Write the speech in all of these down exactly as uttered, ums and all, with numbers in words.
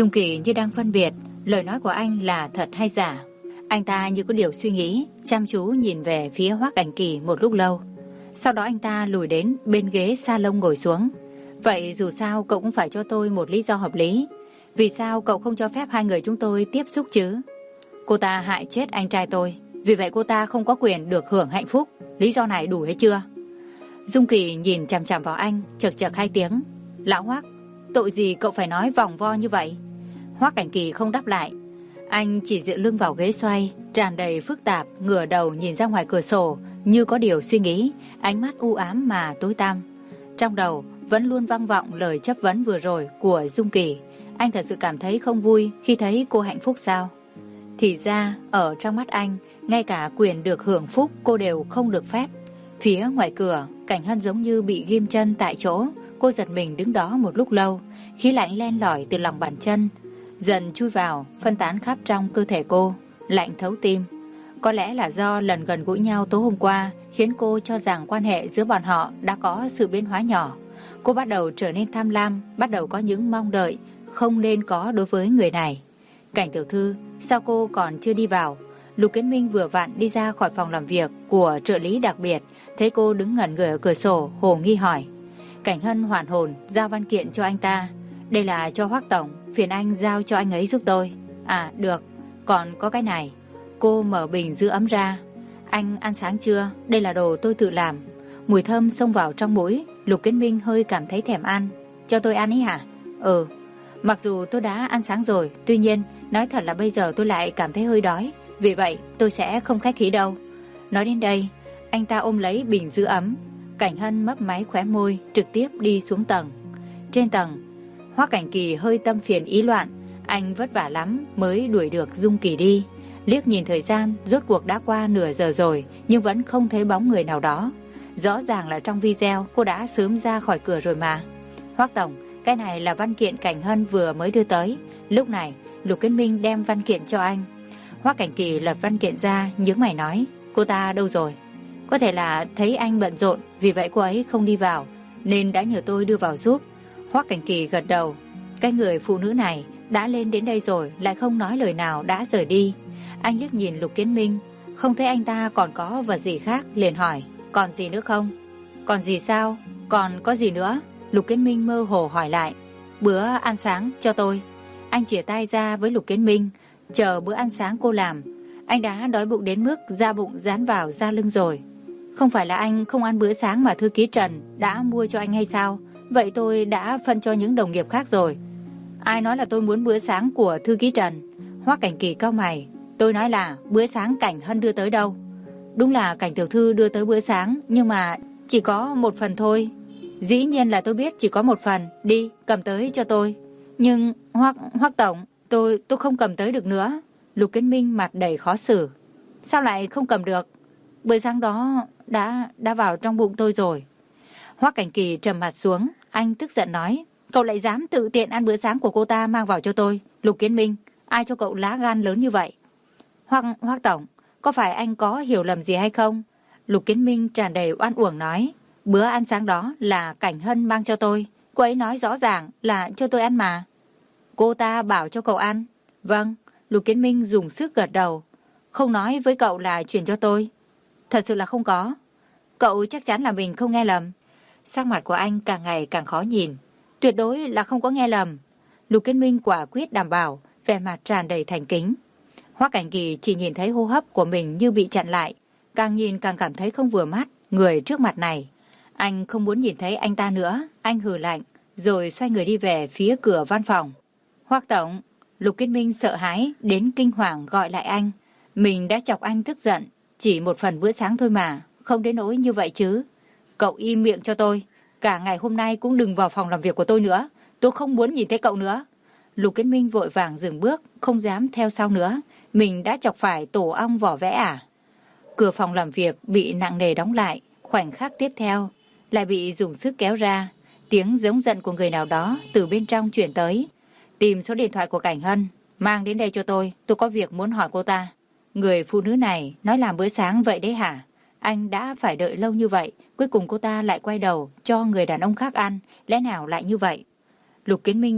Dung Kỳ như đang phân biệt lời nói của anh là thật hay giả. Anh ta như có điều suy nghĩ, chăm chú nhìn về phía Hoắc Cảnh Kỳ một lúc lâu. Sau đó anh ta lùi đến bên ghế salon ngồi xuống. Vậy dù sao cậu cũng phải cho tôi một lý do hợp lý. Vì sao cậu không cho phép hai người chúng tôi tiếp xúc chứ? Cô ta hại chết anh trai tôi, vì vậy cô ta không có quyền được hưởng hạnh phúc. Lý do này đủ hay chưa? Dung Kỳ nhìn chằm chằm vào anh, chật chật hai tiếng. Lão Hoắc, tội gì cậu phải nói vòng vo như vậy? Hoắc Cảnh Kỳ không đáp lại. Anh chỉ dựa lưng vào ghế xoay, tràn đầy phức tạp, ngửa đầu nhìn ra ngoài cửa sổ, như có điều suy nghĩ, ánh mắt u ám mà tối tăm. Trong đầu vẫn luôn vang vọng lời chất vấn vừa rồi của Dung Kỳ. Anh thật sự cảm thấy không vui khi thấy cô hạnh phúc sao? Thì ra, ở trong mắt anh, ngay cả quyền được hưởng phúc cô đều không được phép. Phía ngoài cửa, Cảnh Hân giống như bị ghim chân tại chỗ. Cô giật mình đứng đó một lúc lâu, khí lạnh len lỏi từ lòng bàn chân dần chui vào, phân tán khắp trong cơ thể cô, lạnh thấu tim. Có lẽ là do lần gần gũi nhau tối hôm qua khiến cô cho rằng quan hệ giữa bọn họ đã có sự biến hóa nhỏ. Cô bắt đầu trở nên tham lam, bắt đầu có những mong đợi không nên có đối với người này. Cảnh tiểu thư, sao cô còn chưa đi vào? Lục Kiến Minh vừa vặn đi ra khỏi phòng làm việc của trợ lý đặc biệt, thấy cô đứng ngẩn người ở cửa sổ, hồ nghi hỏi. Cảnh Hân hoàn hồn giao văn kiện cho anh ta. Đây là cho Hoắc tổng, phiền anh giao cho anh ấy giúp tôi. À được, còn có cái này. Cô mở bình giữ ấm ra. Anh ăn sáng chưa? Đây là đồ tôi tự làm. Mùi thơm xông vào trong mũi. Lục Kiến Minh hơi cảm thấy thèm ăn. Cho tôi ăn ý hả? Ừ. Mặc dù tôi đã ăn sáng rồi, tuy nhiên nói thật là bây giờ tôi lại cảm thấy hơi đói. Vì vậy tôi sẽ không khách khí đâu. Nói đến đây, anh ta ôm lấy bình giữ ấm. Cảnh Hân mấp máy khóe môi, trực tiếp đi xuống tầng. Trên tầng, Hoắc Cảnh Kỳ hơi tâm phiền ý loạn. Anh vất vả lắm mới đuổi được Dung Kỳ đi. Liếc nhìn thời gian, rốt cuộc đã qua nửa giờ rồi, nhưng vẫn không thấy bóng người nào đó. Rõ ràng là trong video cô đã sớm ra khỏi cửa rồi mà. Hoắc tổng, cái này là văn kiện Cảnh Hân vừa mới đưa tới. Lúc này, Lục Kiến Minh đem văn kiện cho anh. Hoắc Cảnh Kỳ lật văn kiện ra, nhướng mày nói, cô ta đâu rồi? Có thể là thấy anh bận rộn, vì vậy cô ấy không đi vào, nên đã nhờ tôi đưa vào giúp. Hoắc Cảnh Kỳ gật đầu. Cái người phụ nữ này đã lên đến đây rồi, lại không nói lời nào đã rời đi. Anh liếc nhìn Lục Kiến Minh, không thấy anh ta còn có vật gì khác, liền hỏi, còn gì nữa không? Còn gì sao? Còn có gì nữa? Lục Kiến Minh mơ hồ hỏi lại. Bữa ăn sáng cho tôi. Anh chìa tay ra với Lục Kiến Minh, chờ bữa ăn sáng cô làm. Anh đã đói bụng đến mức da bụng dán vào da lưng rồi. Không phải là anh không ăn bữa sáng mà thư ký Trần đã mua cho anh hay sao? Vậy tôi đã phân cho những đồng nghiệp khác rồi. Ai nói là tôi muốn bữa sáng của thư ký Trần? Hoắc Cảnh Kỳ cau mày. Tôi nói là bữa sáng Cảnh Hân đưa tới đâu. Đúng là Cảnh tiểu thư đưa tới bữa sáng, nhưng mà chỉ có một phần thôi. Dĩ nhiên là tôi biết chỉ có một phần. Đi, cầm tới cho tôi. Nhưng Hoắc Hoắc tổng, tôi tôi không cầm tới được nữa. Lục Kiến Minh mặt đầy khó xử. Sao lại không cầm được? Bữa sáng đó đã đã vào trong bụng tôi rồi. Hoắc Cảnh Kỳ trầm mặt xuống, anh tức giận nói, cậu lại dám tự tiện ăn bữa sáng của cô ta mang vào cho tôi. Lục Kiến Minh, ai cho cậu lá gan lớn như vậy? Hoắc Hoắc tổng, có phải anh có hiểu lầm gì hay không? Lục Kiến Minh tràn đầy oan uổng nói, bữa ăn sáng đó là Cảnh Hân mang cho tôi. Cô ấy nói rõ ràng là cho tôi ăn mà. Cô ta bảo cho cậu ăn. Vâng. Lục Kiến Minh dùng sức gật đầu. Không nói với cậu là chuyển cho tôi. Thật sự là không có. Cậu chắc chắn là mình không nghe lầm. Sắc mặt của anh càng ngày càng khó nhìn. Tuyệt đối là không có nghe lầm. Lục Kiến Minh quả quyết đảm bảo, vẻ mặt tràn đầy thành kính. Hoắc Cảnh Kỳ chỉ nhìn thấy hô hấp của mình như bị chặn lại. Càng nhìn càng cảm thấy không vừa mắt người trước mặt này. Anh không muốn nhìn thấy anh ta nữa. Anh hừ lạnh, rồi xoay người đi về phía cửa văn phòng. Hoắc tổng. Lục Kiến Minh sợ hãi đến kinh hoàng gọi lại anh. Mình đã chọc anh tức giận. Chỉ một phần bữa sáng thôi mà, không đến nỗi như vậy chứ. Cậu im miệng cho tôi. Cả ngày hôm nay cũng đừng vào phòng làm việc của tôi nữa. Tôi không muốn nhìn thấy cậu nữa. Lục Kiến Minh vội vàng dừng bước, không dám theo sau nữa. Mình đã chọc phải tổ ong vỏ vẽ à? Cửa phòng làm việc bị nặng nề đóng lại. Khoảnh khắc tiếp theo lại bị dùng sức kéo ra. Tiếng giống giận của người nào đó từ bên trong chuyển tới. Tìm số điện thoại của Cảnh Hân, mang đến đây cho tôi. Tôi có việc muốn hỏi cô ta. Người phụ nữ này nói làm bữa sáng vậy đấy hả? Anh đã phải đợi lâu như vậy, cuối cùng cô ta lại quay đầu cho người đàn ông khác ăn. Lẽ nào lại như vậy? Lục Kiến Minh biết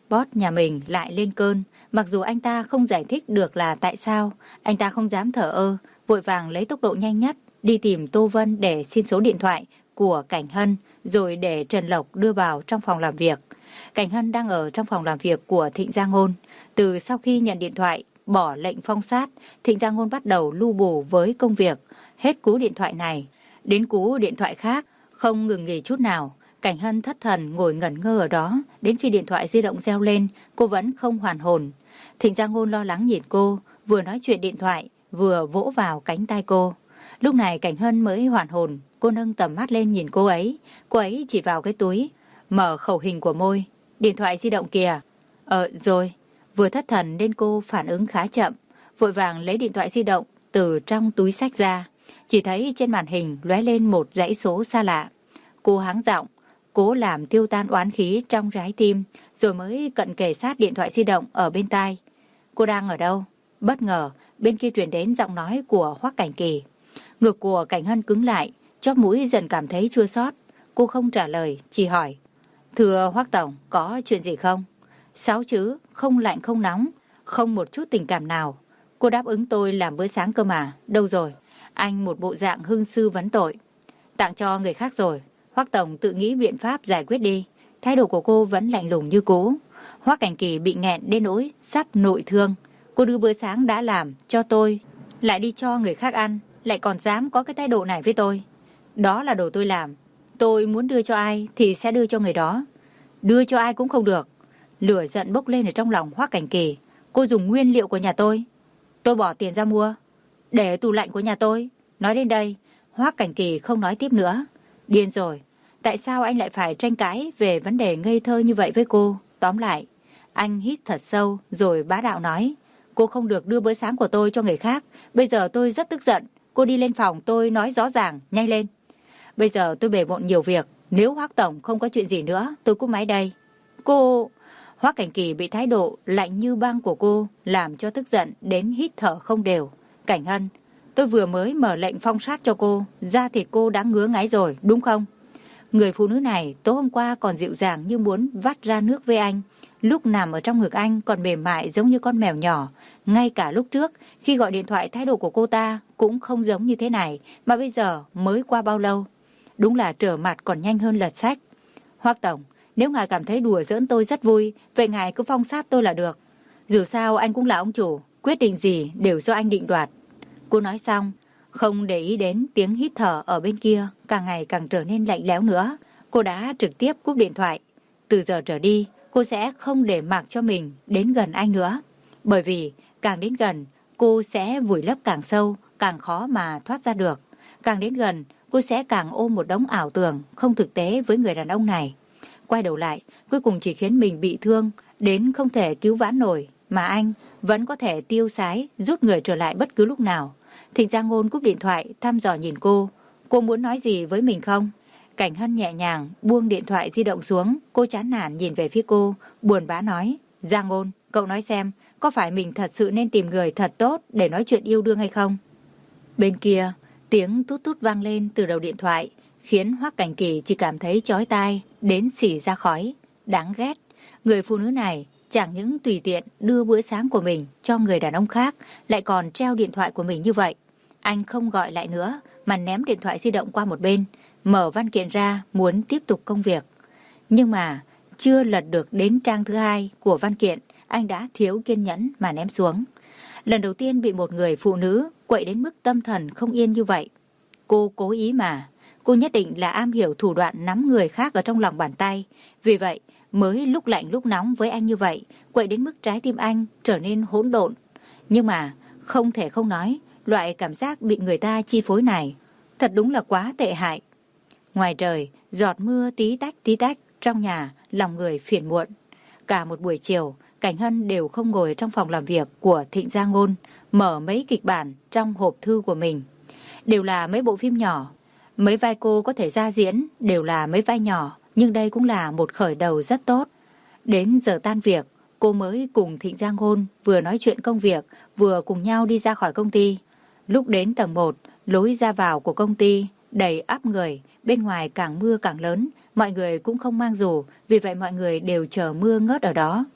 Boss nhà mình lại lên cơn, mặc dù anh ta không giải thích được là tại sao, anh ta không dám thờ ơ, vội vàng lấy tốc độ nhanh nhất đi tìm Tô Vân để xin số điện thoại của Cảnh Hân, rồi để Trần Lộc đưa vào trong phòng làm việc. Cảnh Hân đang ở trong phòng làm việc của Thịnh Gia Ngôn. Từ sau khi nhận điện thoại, bỏ lệnh phong sát, Thịnh Gia Ngôn bắt đầu lu bù với công việc. Hết cú điện thoại này, đến cú điện thoại khác, không ngừng nghỉ chút nào. Cảnh Hân thất thần ngồi ngẩn ngơ ở đó, đến khi điện thoại di động reo lên, cô vẫn không hoàn hồn. Thịnh Gia Ngôn lo lắng nhìn cô, vừa nói chuyện điện thoại, vừa vỗ vào cánh tay cô. Lúc này Cảnh Hân mới hoàn hồn, cô nâng tầm mắt lên nhìn cô ấy. Cô ấy chỉ vào cái túi, mở khẩu hình của môi. Điện thoại di động kìa. Ờ, rồi. Vừa thất thần nên cô phản ứng khá chậm, vội vàng lấy điện thoại di động từ trong túi xách ra. Chỉ thấy trên màn hình lóe lên một dãy số xa lạ. Cô háng giọng, cố làm tiêu tan oán khí trong trái tim, rồi mới cận kề sát điện thoại di động ở bên tai. Cô đang ở đâu? Bất ngờ, bên kia truyền đến giọng nói của Hoắc Cảnh Kỳ. Ngực của Cảnh Hân cứng lại, chóp mũi dần cảm thấy chua xót. Cô không trả lời, chỉ hỏi. Thưa Hoắc Tổng, có chuyện gì không? Sáu chữ, không lạnh không nóng, không một chút tình cảm nào. Cô đáp ứng tôi làm bữa sáng cơ mà, đâu rồi? Anh một bộ dạng hưng sư vấn tội. Tặng cho người khác rồi, Hoắc Tổng tự nghĩ biện pháp giải quyết đi. Thái độ của cô vẫn lạnh lùng như cũ. Hoắc Cảnh Kỳ bị nghẹn đến nỗi sắp nội thương. Cô đưa bữa sáng đã làm cho tôi, lại đi cho người khác ăn, lại còn dám có cái thái độ này với tôi. Đó là đồ tôi làm. Tôi muốn đưa cho ai thì sẽ đưa cho người đó. Đưa cho ai cũng không được. Lửa giận bốc lên ở trong lòng Hoắc Cảnh Kỳ. Cô dùng nguyên liệu của nhà tôi. Tôi bỏ tiền ra mua. Để ở tủ lạnh của nhà tôi. Nói đến đây, Hoắc Cảnh Kỳ không nói tiếp nữa. Điên rồi. Tại sao anh lại phải tranh cãi về vấn đề ngây thơ như vậy với cô? Tóm lại, anh hít thật sâu rồi bá đạo nói. Cô không được đưa bữa sáng của tôi cho người khác. Bây giờ tôi rất tức giận. Cô đi lên phòng tôi nói rõ ràng, nhanh lên. Bây giờ tôi bề bộn nhiều việc. Nếu Hoắc Tổng không có chuyện gì nữa, tôi cúp máy đây. Cô... Hoắc Cảnh Kỳ bị thái độ lạnh như băng của cô làm cho tức giận đến hít thở không đều. Cảnh Hân, tôi vừa mới mở lệnh phong sát cho cô, da thịt cô đã ngứa ngáy rồi, đúng không? Người phụ nữ này tối hôm qua còn dịu dàng như muốn vắt ra nước với anh. Lúc nằm ở trong ngực anh còn mềm mại giống như con mèo nhỏ. Ngay cả lúc trước, khi gọi điện thoại thái độ của cô ta cũng không giống như thế này, mà bây giờ mới qua bao lâu. Đúng là trở mặt còn nhanh hơn lật sách. Hoắc Tổng, nếu ngài cảm thấy đùa giỡn tôi rất vui, vậy ngài cứ phong sát tôi là được. Dù sao anh cũng là ông chủ, quyết định gì đều do anh định đoạt. Cô nói xong, không để ý đến tiếng hít thở ở bên kia, càng ngày càng trở nên lạnh lẽo nữa. Cô đã trực tiếp cúp điện thoại. Từ giờ trở đi, cô sẽ không để mặc cho mình đến gần anh nữa. Bởi vì càng đến gần, cô sẽ vùi lấp càng sâu, càng khó mà thoát ra được. Càng đến gần, cô sẽ càng ôm một đống ảo tưởng không thực tế với người đàn ông này. Quay đầu lại, cuối cùng chỉ khiến mình bị thương, đến không thể cứu vãn nổi, mà anh vẫn có thể tiêu sái, rút người trở lại bất cứ lúc nào. Thịnh Gia Ngôn cúp điện thoại, thăm dò nhìn cô. Cô muốn nói gì với mình không? Cảnh Hân nhẹ nhàng buông điện thoại di động xuống, cô chán nản nhìn về phía cô, buồn bã nói. Gia Ngôn, cậu nói xem, có phải mình thật sự nên tìm người thật tốt để nói chuyện yêu đương hay không? Bên kia, tiếng tút tút vang lên từ đầu điện thoại, khiến Hoắc Cảnh Kỳ chỉ cảm thấy chói tai, đến xỉ ra khói. Đáng ghét, người phụ nữ này chẳng những tùy tiện đưa bữa sáng của mình cho người đàn ông khác, lại còn treo điện thoại của mình như vậy. Anh không gọi lại nữa, mà ném điện thoại di động qua một bên, mở văn kiện ra muốn tiếp tục công việc. Nhưng mà chưa lật được đến trang thứ hai của văn kiện, anh đã thiếu kiên nhẫn mà ném xuống. Lần đầu tiên bị một người phụ nữ quậy đến mức tâm thần không yên như vậy. Cô cố ý mà. Cô nhất định là am hiểu thủ đoạn nắm người khác ở trong lòng bàn tay. Vì vậy mới lúc lạnh lúc nóng với anh như vậy, quậy đến mức trái tim anh trở nên hỗn độn. Nhưng mà không thể không nói, loại cảm giác bị người ta chi phối này thật đúng là quá tệ hại. Ngoài trời, giọt mưa tí tách tí tách, trong nhà lòng người phiền muộn. Cả một buổi chiều, Cảnh Hân đều không ngồi trong phòng làm việc của Thịnh Gia Ngôn, mở mấy kịch bản trong hộp thư của mình. Đều là mấy bộ phim nhỏ. Mấy vai cô có thể ra diễn đều là mấy vai nhỏ, nhưng đây cũng là một khởi đầu rất tốt. Đến giờ tan việc, cô mới cùng Thịnh Gia Ngôn vừa nói chuyện công việc, vừa cùng nhau đi ra khỏi công ty. Lúc đến tầng một, lối ra vào của công ty đầy ắp người, bên ngoài càng mưa càng lớn, mọi người cũng không mang dù, vì vậy mọi người đều chờ mưa ngớt ở đó.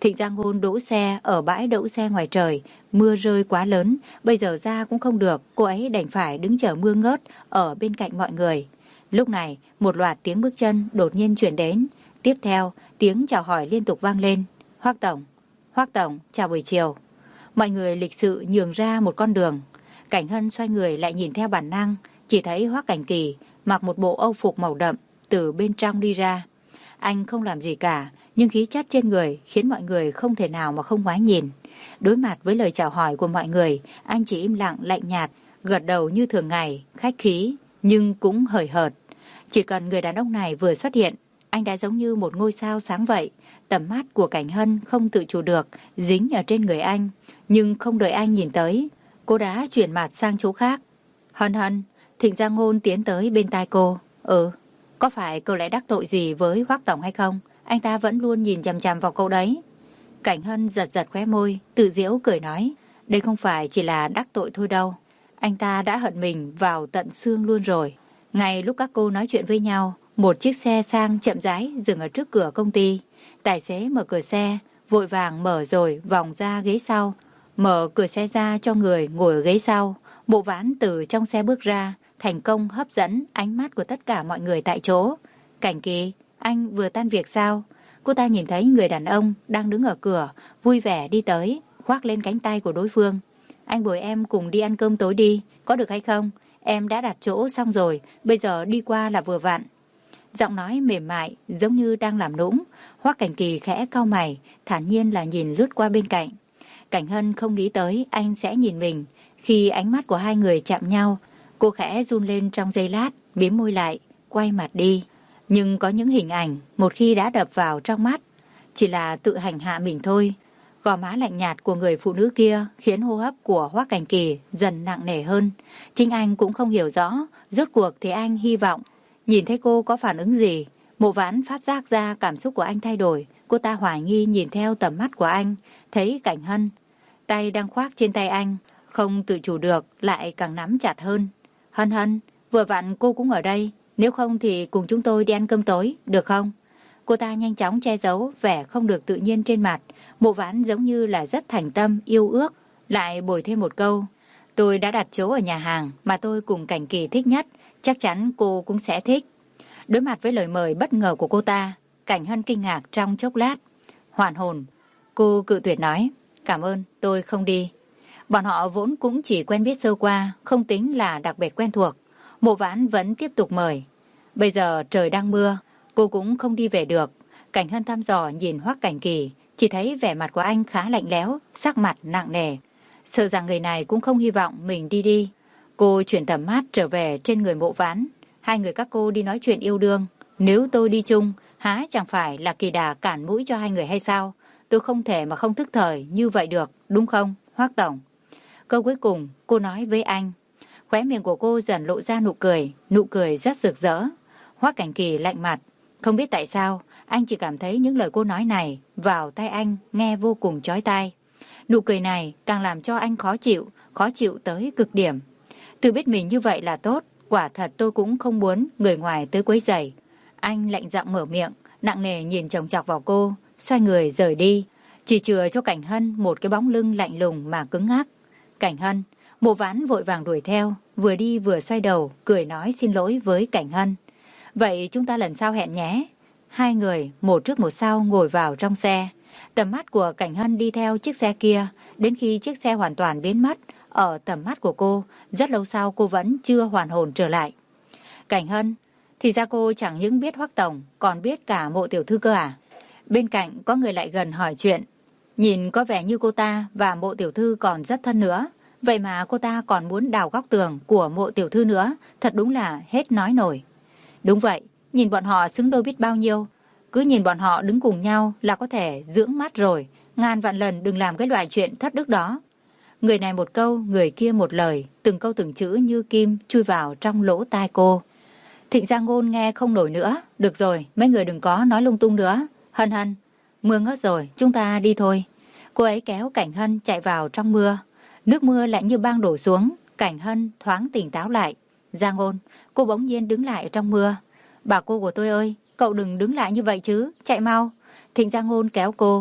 Thịnh Gia Ngôn đỗ xe ở bãi đỗ xe ngoài trời, mưa rơi quá lớn, bây giờ ra cũng không được, cô ấy đành phải đứng chờ mưa ngớt ở bên cạnh mọi người. Lúc này, một loạt tiếng bước chân đột nhiên chuyển đến, tiếp theo tiếng chào hỏi liên tục vang lên. Hoắc tổng, Hoắc tổng, chào buổi chiều. Mọi người lịch sự nhường ra một con đường. Cảnh Hân xoay người lại nhìn theo bản năng, chỉ thấy Hoắc Cảnh Kỳ mặc một bộ âu phục màu đậm từ bên trong đi ra. Anh không làm gì cả, nhưng khí chất trên người khiến mọi người không thể nào mà không ngoái nhìn. Đối mặt với lời chào hỏi của mọi người, anh chỉ im lặng lạnh nhạt, gật đầu như thường ngày, khách khí, nhưng cũng hời hợt. Chỉ cần người đàn ông này vừa xuất hiện, anh đã giống như một ngôi sao sáng vậy. Tầm mắt của Cảnh Hân không tự chủ được, dính ở trên người anh. Nhưng không đợi anh nhìn tới, cô đã chuyển mặt sang chỗ khác. Hân Hân, Thịnh Gia Ngôn tiến tới bên tai cô. Ừ, có phải cô lại đắc tội gì với Hoắc tổng hay không? Anh ta vẫn luôn nhìn chằm chằm vào cô đấy. Cảnh Hân giật giật khóe môi, tự giễu cười nói. Đây không phải chỉ là đắc tội thôi đâu. Anh ta đã hận mình vào tận xương luôn rồi. Ngay lúc các cô nói chuyện với nhau, một chiếc xe sang chậm rãi dừng ở trước cửa công ty. Tài xế mở cửa xe, vội vàng mở rồi vòng ra ghế sau. Mở cửa xe ra cho người ngồi ở ghế sau. Bộ Vãn từ trong xe bước ra, thành công hấp dẫn ánh mắt của tất cả mọi người tại chỗ. Cảnh Kỳ, anh vừa tan việc sao? Cô ta nhìn thấy người đàn ông đang đứng ở cửa, vui vẻ đi tới, khoác lên cánh tay của đối phương. Anh bồi em cùng đi ăn cơm tối đi, có được hay không? Em đã đặt chỗ xong rồi, bây giờ đi qua là vừa vặn. Giọng nói mềm mại, giống như đang làm nũng. Hoắc Cảnh Kỳ khẽ cau mày, thản nhiên là nhìn lướt qua bên cạnh. Cảnh Hân không nghĩ tới anh sẽ nhìn mình. Khi ánh mắt của hai người chạm nhau, cô khẽ run lên trong giây lát, mím môi lại, quay mặt đi. Nhưng có những hình ảnh, một khi đã đập vào trong mắt, chỉ là tự hành hạ mình thôi. Gò má lạnh nhạt của người phụ nữ kia khiến hô hấp của Hoắc Cảnh Kỳ dần nặng nề hơn. Chính anh cũng không hiểu rõ, rốt cuộc thì anh hy vọng nhìn thấy cô có phản ứng gì. Mộ Vãn phát giác ra cảm xúc của anh thay đổi. Cô ta hoài nghi nhìn theo tầm mắt của anh, thấy Cảnh Hân tay đang khoác trên tay anh, không tự chủ được lại càng nắm chặt hơn. Hân Hân, vừa vặn cô cũng ở đây, nếu không thì cùng chúng tôi đi ăn cơm tối, được không? Cô ta nhanh chóng che giấu vẻ không được tự nhiên trên mặt. Mộ Vãn giống như là rất thành tâm, yêu ước, lại bồi thêm một câu. Tôi đã đặt chỗ ở nhà hàng mà tôi cùng Cảnh Kỳ thích nhất, chắc chắn cô cũng sẽ thích. Đối mặt với lời mời bất ngờ của cô ta, Cảnh Hân kinh ngạc trong chốc lát. Hoàn hồn, cô cự tuyệt nói, cảm ơn, tôi không đi. Bọn họ vốn cũng chỉ quen biết sơ qua, không tính là đặc biệt quen thuộc. Mộ Vãn vẫn tiếp tục mời. Bây giờ trời đang mưa, cô cũng không đi về được. Cảnh Hân thăm dò nhìn Hoắc Cảnh Kỳ, chỉ thấy vẻ mặt của anh khá lạnh lẽo, sắc mặt nặng nề. Sợ rằng người này cũng không hy vọng mình đi đi. Cô chuyển tầm mắt trở về trên người Mộ Vãn. Hai người các cô đi nói chuyện yêu đương. Nếu tôi đi chung, há chẳng phải là kỳ đà cản mũi cho hai người hay sao? Tôi không thể mà không thức thời như vậy được, đúng không, Hoắc tổng? Câu cuối cùng cô nói với anh. Khóe miệng của cô dần lộ ra nụ cười, nụ cười rất rực rỡ. Hoắc Cảnh Kỳ lạnh mặt. Không biết tại sao, anh chỉ cảm thấy những lời cô nói này vào tai anh nghe vô cùng chói tai. Nụ cười này càng làm cho anh khó chịu, khó chịu tới cực điểm. Tự biết mình như vậy là tốt, quả thật tôi cũng không muốn người ngoài tới quấy rầy. Anh lạnh giọng mở miệng, nặng nề nhìn chòng chọc vào cô, xoay người rời đi, chỉ chừa cho Cảnh Hân một cái bóng lưng lạnh lùng mà cứng ngắc. Cảnh Hân, Mộ Vãn vội vàng đuổi theo, vừa đi vừa xoay đầu, cười nói xin lỗi với Cảnh Hân. Vậy chúng ta lần sau hẹn nhé. Hai người, một trước một sau ngồi vào trong xe. Tầm mắt của Cảnh Hân đi theo chiếc xe kia, đến khi chiếc xe hoàn toàn biến mất ở tầm mắt của cô, rất lâu sau cô vẫn chưa hoàn hồn trở lại. Cảnh Hân, thì ra cô chẳng những biết Hoắc tổng, còn biết cả Mộ tiểu thư cơ à? Bên cạnh có người lại gần hỏi chuyện. Nhìn có vẻ như cô ta và Mộ tiểu thư còn rất thân nữa. Vậy mà cô ta còn muốn đào góc tường của Mộ tiểu thư nữa, thật đúng là hết nói nổi. Đúng vậy, nhìn bọn họ xứng đôi biết bao nhiêu. Cứ nhìn bọn họ đứng cùng nhau là có thể dưỡng mắt rồi. Ngàn vạn lần đừng làm cái loại chuyện thất đức đó. Người này một câu, người kia một lời, từng câu từng chữ như kim chui vào trong lỗ tai cô. Thịnh Gia Ngôn nghe không nổi nữa. Được rồi, mấy người đừng có nói lung tung nữa. Hân Hân, mưa ngớt rồi, chúng ta đi thôi. Cô ấy kéo Cảnh Hân chạy vào trong mưa. Nước mưa lại như băng đổ xuống. Cảnh Hân thoáng tỉnh táo lại. Gia Ngôn, cô bỗng nhiên đứng lại trong mưa. Bà cô của tôi ơi, cậu đừng đứng lại như vậy chứ, chạy mau. Thịnh Gia Ngôn kéo cô.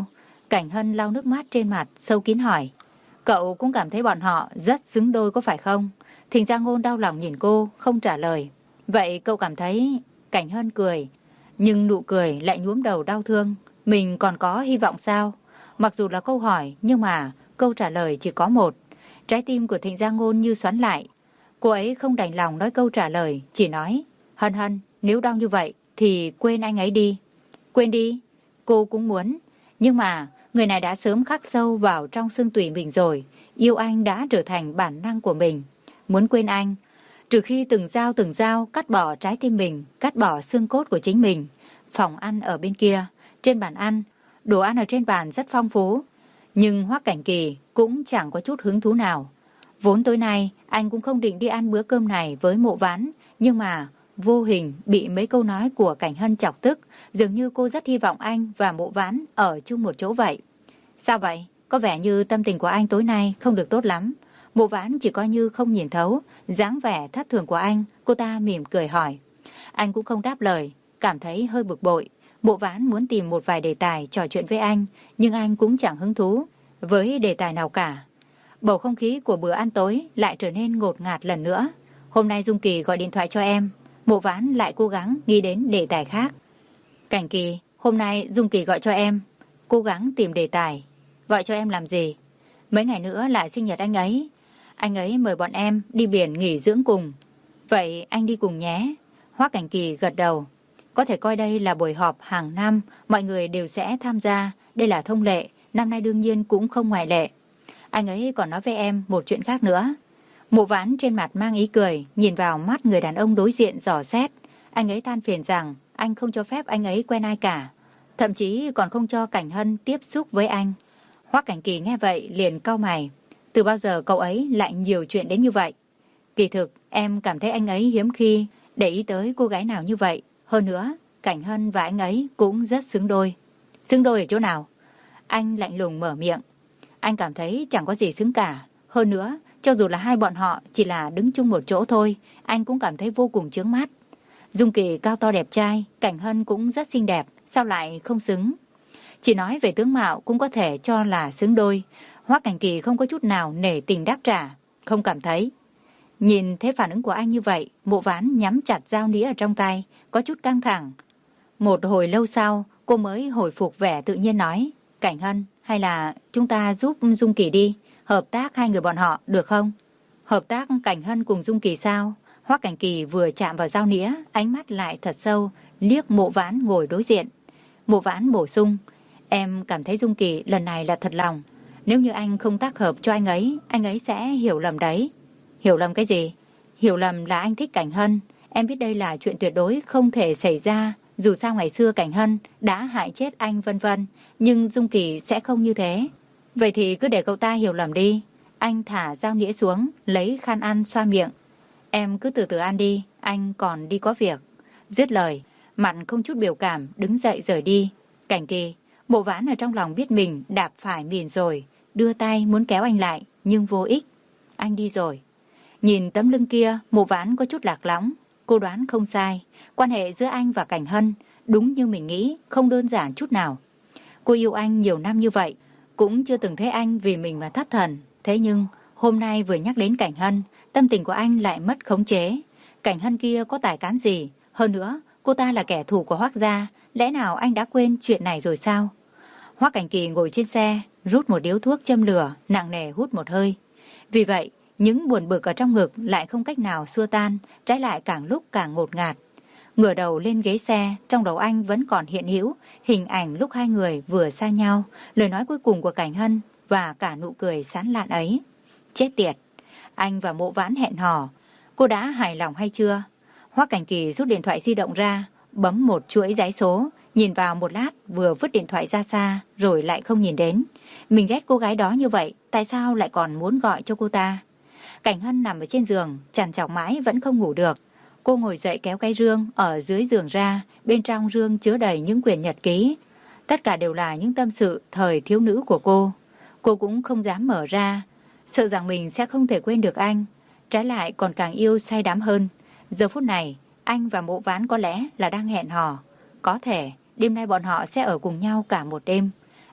Cảnh Hân lau nước mắt trên mặt, sâu kín hỏi. Cậu cũng cảm thấy bọn họ rất xứng đôi có phải không? Thịnh Gia Ngôn đau lòng nhìn cô, không trả lời. Vậy cậu cảm thấy... Cảnh Hân cười, nhưng nụ cười lại nhuốm đầu đau thương. Mình còn có hy vọng sao? Mặc dù là câu hỏi, nhưng mà câu trả lời chỉ có một. Trái tim của Thịnh Gia Ngôn như xoắn lại. Cô ấy không đành lòng nói câu trả lời, chỉ nói, Hân Hân, nếu đau như vậy thì quên anh ấy đi. Quên đi, cô cũng muốn. Nhưng mà người này đã sớm khắc sâu vào trong xương tủy mình rồi. Yêu anh đã trở thành bản năng của mình. Muốn quên anh, trừ khi từng dao từng dao cắt bỏ trái tim mình, cắt bỏ xương cốt của chính mình. Phòng ăn ở bên kia, trên bàn ăn, đồ ăn ở trên bàn rất phong phú. Nhưng Hoắc Cảnh Kỳ cũng chẳng có chút hứng thú nào. Vốn tối nay anh cũng không định đi ăn bữa cơm này với Mộ Ván, nhưng mà vô hình bị mấy câu nói của Cảnh Hân chọc tức, dường như cô rất hy vọng anh và Mộ Ván ở chung một chỗ vậy. Sao vậy? Có vẻ như tâm tình của anh tối nay không được tốt lắm. Mộ Ván chỉ coi như không nhìn thấu dáng vẻ thất thường của anh, cô ta mỉm cười hỏi. Anh cũng không đáp lời, cảm thấy hơi bực bội. Mộ Ván muốn tìm một vài đề tài trò chuyện với anh, nhưng anh cũng chẳng hứng thú với đề tài nào cả. Bầu không khí của bữa ăn tối lại trở nên ngột ngạt lần nữa. Hôm nay Dung Kỳ gọi điện thoại cho em, Mộ Ván lại cố gắng nghĩ đến đề tài khác. Cảnh Kỳ, hôm nay Dung Kỳ gọi cho em, cố gắng tìm đề tài. Gọi cho em làm gì? Mấy ngày nữa là sinh nhật anh ấy. Anh ấy mời bọn em đi biển nghỉ dưỡng cùng. Vậy anh đi cùng nhé. Hoắc Cảnh Kỳ gật đầu. Có thể coi đây là buổi họp hàng năm, mọi người đều sẽ tham gia. Đây là thông lệ, năm nay đương nhiên cũng không ngoại lệ. Anh ấy còn nói với em một chuyện khác nữa. Mộ Ván trên mặt mang ý cười, nhìn vào mắt người đàn ông đối diện dò xét. Anh ấy than phiền rằng anh không cho phép anh ấy quen ai cả, thậm chí còn không cho Cảnh Hân tiếp xúc với anh. Hoắc Cảnh Kỳ nghe vậy liền cau mày. Từ bao giờ cậu ấy lại nhiều chuyện đến như vậy? Kỳ thực em cảm thấy anh ấy hiếm khi để ý tới cô gái nào như vậy. Hơn nữa, Cảnh Hân và anh ấy cũng rất xứng đôi. Xứng đôi ở chỗ nào? Anh lạnh lùng mở miệng. Anh cảm thấy chẳng có gì xứng cả. Hơn nữa, cho dù là hai bọn họ chỉ là đứng chung một chỗ thôi, anh cũng cảm thấy vô cùng chướng mắt. Dung Kỳ cao to đẹp trai, Cảnh Hân cũng rất xinh đẹp, sao lại không xứng? Chỉ nói về tướng mạo cũng có thể cho là xứng đôi. Hoắc Cảnh Kỳ không có chút nào nể tình đáp trả, không cảm thấy. Nhìn thấy phản ứng của anh như vậy, Mộ Ván nhắm chặt dao nĩa ở trong tay, có chút căng thẳng. Một hồi lâu sau, cô mới hồi phục vẻ tự nhiên nói, Cảnh Hân, hay là chúng ta giúp Dung Kỳ đi, hợp tác hai người bọn họ, được không? Hợp tác Cảnh Hân cùng Dung Kỳ sao? Hoắc Cảnh Kỳ vừa chạm vào dao nĩa, ánh mắt lại thật sâu, liếc Mộ Ván ngồi đối diện. Mộ Ván bổ sung, em cảm thấy Dung Kỳ lần này là thật lòng. Nếu như anh không tác hợp cho anh ấy, anh ấy sẽ hiểu lầm đấy. Hiểu lầm cái gì? Hiểu lầm là anh thích Cảnh Hân. Em biết đây là chuyện tuyệt đối không thể xảy ra. Dù sao ngày xưa Cảnh Hân đã hại chết anh vân vân, nhưng Dung Kỳ sẽ không như thế. Vậy thì cứ để cậu ta hiểu lầm đi. Anh thả dao nĩa xuống, lấy khăn ăn xoa miệng. Em cứ từ từ ăn đi, anh còn đi có việc. Dứt lời, mặt không chút biểu cảm, đứng dậy rời đi. Cảnh Kỳ, Mộ Ván ở trong lòng biết mình đạp phải mìn rồi, đưa tay muốn kéo anh lại, nhưng vô ích. Anh đi rồi. Nhìn tấm lưng kia, Mộ Ván có chút lạc lõng. Cô đoán không sai, quan hệ giữa anh và Cảnh Hân đúng như mình nghĩ, không đơn giản chút nào. Cô yêu anh nhiều năm như vậy, cũng chưa từng thấy anh vì mình mà thất thần. Thế nhưng, hôm nay vừa nhắc đến Cảnh Hân, tâm tình của anh lại mất khống chế. Cảnh Hân kia có tài cán gì? Hơn nữa, cô ta là kẻ thù của Hoắc gia, lẽ nào anh đã quên chuyện này rồi sao? Hoắc Cảnh Kỳ ngồi trên xe, rút một điếu thuốc châm lửa, nặng nề hút một hơi. Vì vậy, những buồn bực ở trong ngực lại không cách nào xua tan, trái lại càng lúc càng ngột ngạt. Ngửa đầu lên ghế xe, trong đầu anh vẫn còn hiện hữu hình ảnh lúc hai người vừa xa nhau, lời nói cuối cùng của Cảnh Hân và cả nụ cười sán lạn ấy. Chết tiệt, anh và Mộ Ván hẹn hò, cô đã hài lòng hay chưa? Hoắc Cảnh Kỳ rút điện thoại di động ra, bấm một chuỗi dãy số, nhìn vào một lát vừa vứt điện thoại ra xa rồi lại không nhìn đến. Mình ghét cô gái đó như vậy, tại sao lại còn muốn gọi cho cô ta? Cảnh Hân nằm ở trên giường, trằn trọc mãi vẫn không ngủ được. Cô ngồi dậy kéo cái rương ở dưới giường ra, bên trong rương chứa đầy những quyển nhật ký. Tất cả đều là những tâm sự thời thiếu nữ của cô. Cô cũng không dám mở ra, sợ rằng mình sẽ không thể quên được anh, trái lại còn càng yêu say đắm hơn. Giờ phút này, anh và Mộ Ván có lẽ là đang hẹn hò. Có thể, đêm nay bọn họ sẽ ở cùng nhau cả một đêm.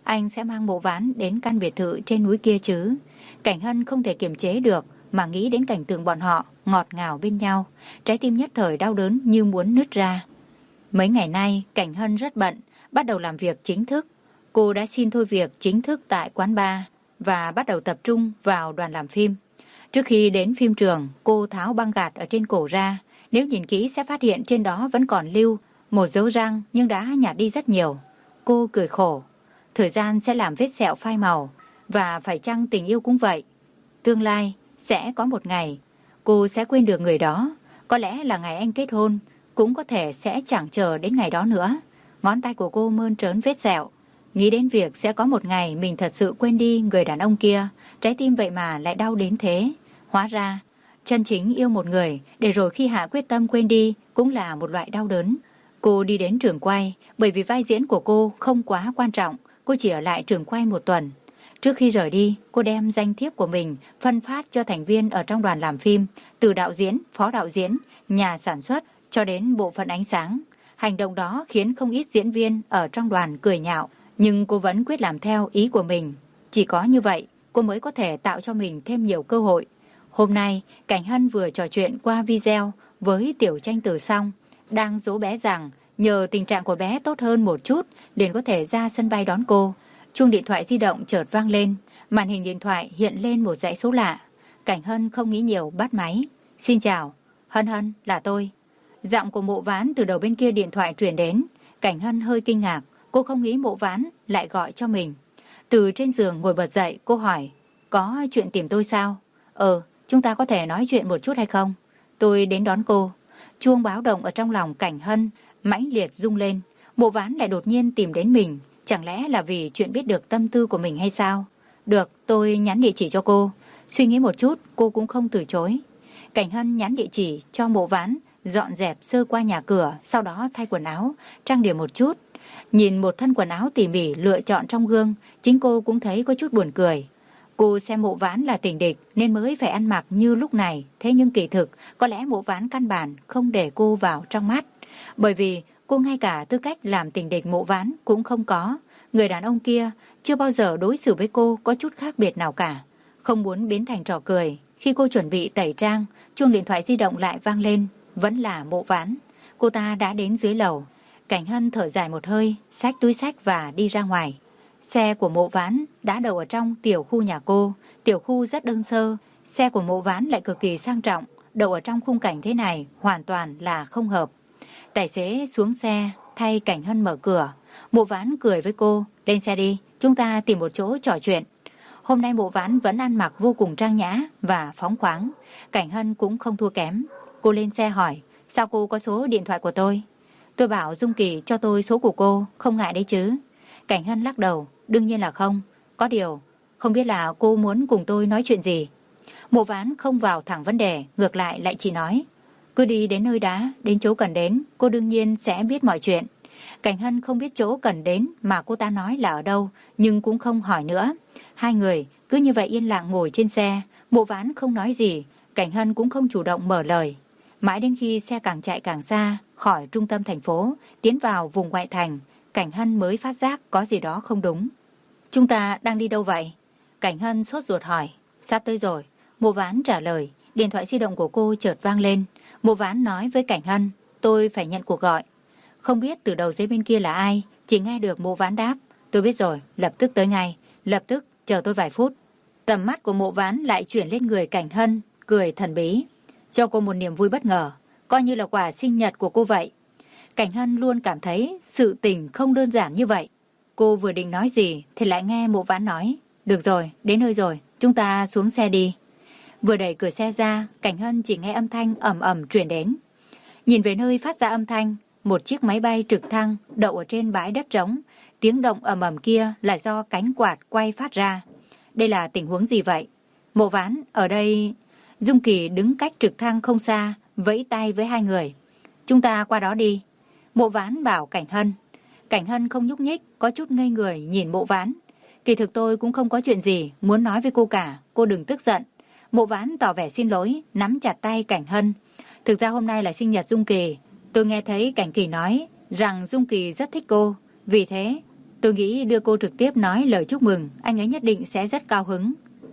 anh sẽ mang Mộ Ván đến căn biệt thự trên núi kia chứ. Cảnh Hân không thể kiềm chế được mà nghĩ đến cảnh tượng bọn họ ngọt ngào bên nhau, trái tim nhất thời đau đớn như muốn nứt ra. Mấy ngày nay Cảnh Hân rất bận, bắt đầu làm việc chính thức. Cô đã xin thôi việc chính thức tại quán bar và bắt đầu tập trung vào đoàn làm phim. Trước khi đến phim trường, cô tháo băng gạt ở trên cổ ra. Nếu nhìn kỹ sẽ phát hiện trên đó vẫn còn lưu một dấu răng nhưng đã nhạt đi rất nhiều. Cô cười khổ. Thời gian sẽ làm vết sẹo phai màu, và phải chăng tình yêu cũng vậy. Tương lai sẽ có một ngày cô sẽ quên được người đó. Có lẽ là ngày anh kết hôn, cũng có thể sẽ chẳng chờ đến ngày đó nữa. Ngón tay của cô mơn trớn vết sẹo. Nghĩ đến việc sẽ có một ngày mình thật sự quên đi người đàn ông kia, trái tim vậy mà lại đau đến thế. Hóa ra, chân chính yêu một người, để rồi khi hạ quyết tâm quên đi, cũng là một loại đau đớn. Cô đi đến trường quay, bởi vì vai diễn của cô không quá quan trọng, cô chỉ ở lại trường quay một tuần. Trước khi rời đi, cô đem danh thiếp của mình phân phát cho thành viên ở trong đoàn làm phim, từ đạo diễn, phó đạo diễn, nhà sản xuất cho đến bộ phận ánh sáng. Hành động đó khiến không ít diễn viên ở trong đoàn cười nhạo, nhưng cô vẫn quyết làm theo ý của mình. Chỉ có như vậy, cô mới có thể tạo cho mình thêm nhiều cơ hội. Hôm nay, Cảnh Hân vừa trò chuyện qua video với Tiểu Tranh Tử xong, đang dỗ bé rằng nhờ tình trạng của bé tốt hơn một chút, liền có thể ra sân bay đón cô. Chuông điện thoại di động chợt vang lên, màn hình điện thoại hiện lên một dãy số lạ. Cảnh Hân không nghĩ nhiều bắt máy. Xin chào, Hân Hân, là tôi. Giọng của Mộ Ván từ đầu bên kia điện thoại truyền đến. Cảnh Hân hơi kinh ngạc, cô không nghĩ Mộ Ván lại gọi cho mình. Từ trên giường ngồi bật dậy, cô hỏi, có chuyện tìm tôi sao? Ờ, chúng ta có thể nói chuyện một chút hay không? Tôi đến đón cô. Chuông báo động ở trong lòng Cảnh Hân mãnh liệt rung lên. Mộ Ván lại đột nhiên tìm đến mình. Chẳng lẽ là vì chuyện biết được tâm tư của mình hay sao? Được, tôi nhắn địa chỉ cho cô. Suy nghĩ một chút, cô cũng không từ chối. Cảnh Hân nhắn địa chỉ cho Mộ Ván, dọn dẹp sơ qua nhà cửa, sau đó thay quần áo, trang điểm một chút. Nhìn một thân quần áo tỉ mỉ lựa chọn trong gương, chính cô cũng thấy có chút buồn cười. Cô xem Mộ Ván là tình địch nên mới phải ăn mặc như lúc này, thế nhưng kỳ thực có lẽ Mộ Ván căn bản không để cô vào trong mắt. Bởi vì cô ngay cả tư cách làm tình địch Mộ Ván cũng không có. Người đàn ông kia chưa bao giờ đối xử với cô có chút khác biệt nào cả. Không muốn biến thành trò cười, khi cô chuẩn bị tẩy trang, chuông điện thoại di động lại vang lên. Vẫn là Mộ Ván. Cô ta đã đến dưới lầu. Cảnh Hân thở dài một hơi, xách túi xách và đi ra ngoài. Xe của Mộ Ván đã đậu ở trong tiểu khu nhà cô. Tiểu khu rất đơn sơ. Xe của Mộ Ván lại cực kỳ sang trọng. Đậu ở trong khung cảnh thế này hoàn toàn là không hợp. Tài xế xuống xe thay Cảnh Hân mở cửa. Mộ Ván cười với cô, lên xe đi, chúng ta tìm một chỗ trò chuyện. Hôm nay Mộ Ván vẫn ăn mặc vô cùng trang nhã và phóng khoáng. Cảnh Hân cũng không thua kém. Cô lên xe hỏi, sao cô có số điện thoại của tôi? Tôi bảo Dung Kỳ cho tôi số của cô, không ngại đấy chứ. Cảnh Hân lắc đầu, đương nhiên là không. Có điều, không biết là cô muốn cùng tôi nói chuyện gì. Mộ Ván không vào thẳng vấn đề, ngược lại lại chỉ nói, cứ đi đến nơi đá, đến chỗ cần đến, cô đương nhiên sẽ biết mọi chuyện. Cảnh Hân không biết chỗ cần đến mà cô ta nói là ở đâu, nhưng cũng không hỏi nữa. Hai người cứ như vậy yên lặng ngồi trên xe. Mộ Ván không nói gì, Cảnh Hân cũng không chủ động mở lời. Mãi đến khi xe càng chạy càng xa, khỏi trung tâm thành phố, tiến vào vùng ngoại thành, Cảnh Hân mới phát giác có gì đó không đúng. Chúng ta đang đi đâu vậy? Cảnh Hân sốt ruột hỏi. Sắp tới rồi. Mộ Ván trả lời. Điện thoại di động của cô chợt vang lên. Mộ Ván nói với Cảnh Hân, tôi phải nhận cuộc gọi. Không biết từ đầu dây bên kia là ai, chỉ nghe được Mộ Ván đáp. Tôi biết rồi, lập tức tới ngay. Lập tức, chờ tôi vài phút. Tầm mắt của Mộ Ván lại chuyển lên người Cảnh Hân, cười thần bí. Cho cô một niềm vui bất ngờ, coi như là quà sinh nhật của cô vậy. Cảnh Hân luôn cảm thấy sự tình không đơn giản như vậy. Cô vừa định nói gì thì lại nghe Mộ Ván nói, được rồi, đến nơi rồi, chúng ta xuống xe đi. Vừa đẩy cửa xe ra, Cảnh Hân chỉ nghe âm thanh ầm ầm truyền đến. Nhìn về nơi phát ra âm thanh, một chiếc máy bay trực thăng đậu ở trên bãi đất trống. Tiếng động ầm ầm kia là do cánh quạt quay phát ra. Đây là tình huống gì vậy? Mộ Ván, ở đây... Dung Kỳ đứng cách trực thăng không xa, vẫy tay với hai người. Chúng ta qua đó đi. Mộ Ván bảo Cảnh Hân. Cảnh Hân không nhúc nhích, có chút ngây người nhìn Mộ Ván. Kỳ thực tôi cũng không có chuyện gì muốn nói với cô cả, cô đừng tức giận. Mộ Ván tỏ vẻ xin lỗi, nắm chặt tay Cảnh Hân. Thực ra hôm nay là sinh nhật Dung Kỳ. Tôi nghe thấy Cảnh Kỳ nói rằng Dung Kỳ rất thích cô. Vì thế, Tôi nghĩ đưa cô trực tiếp nói lời chúc mừng, anh ấy nhất định sẽ rất cao hứng.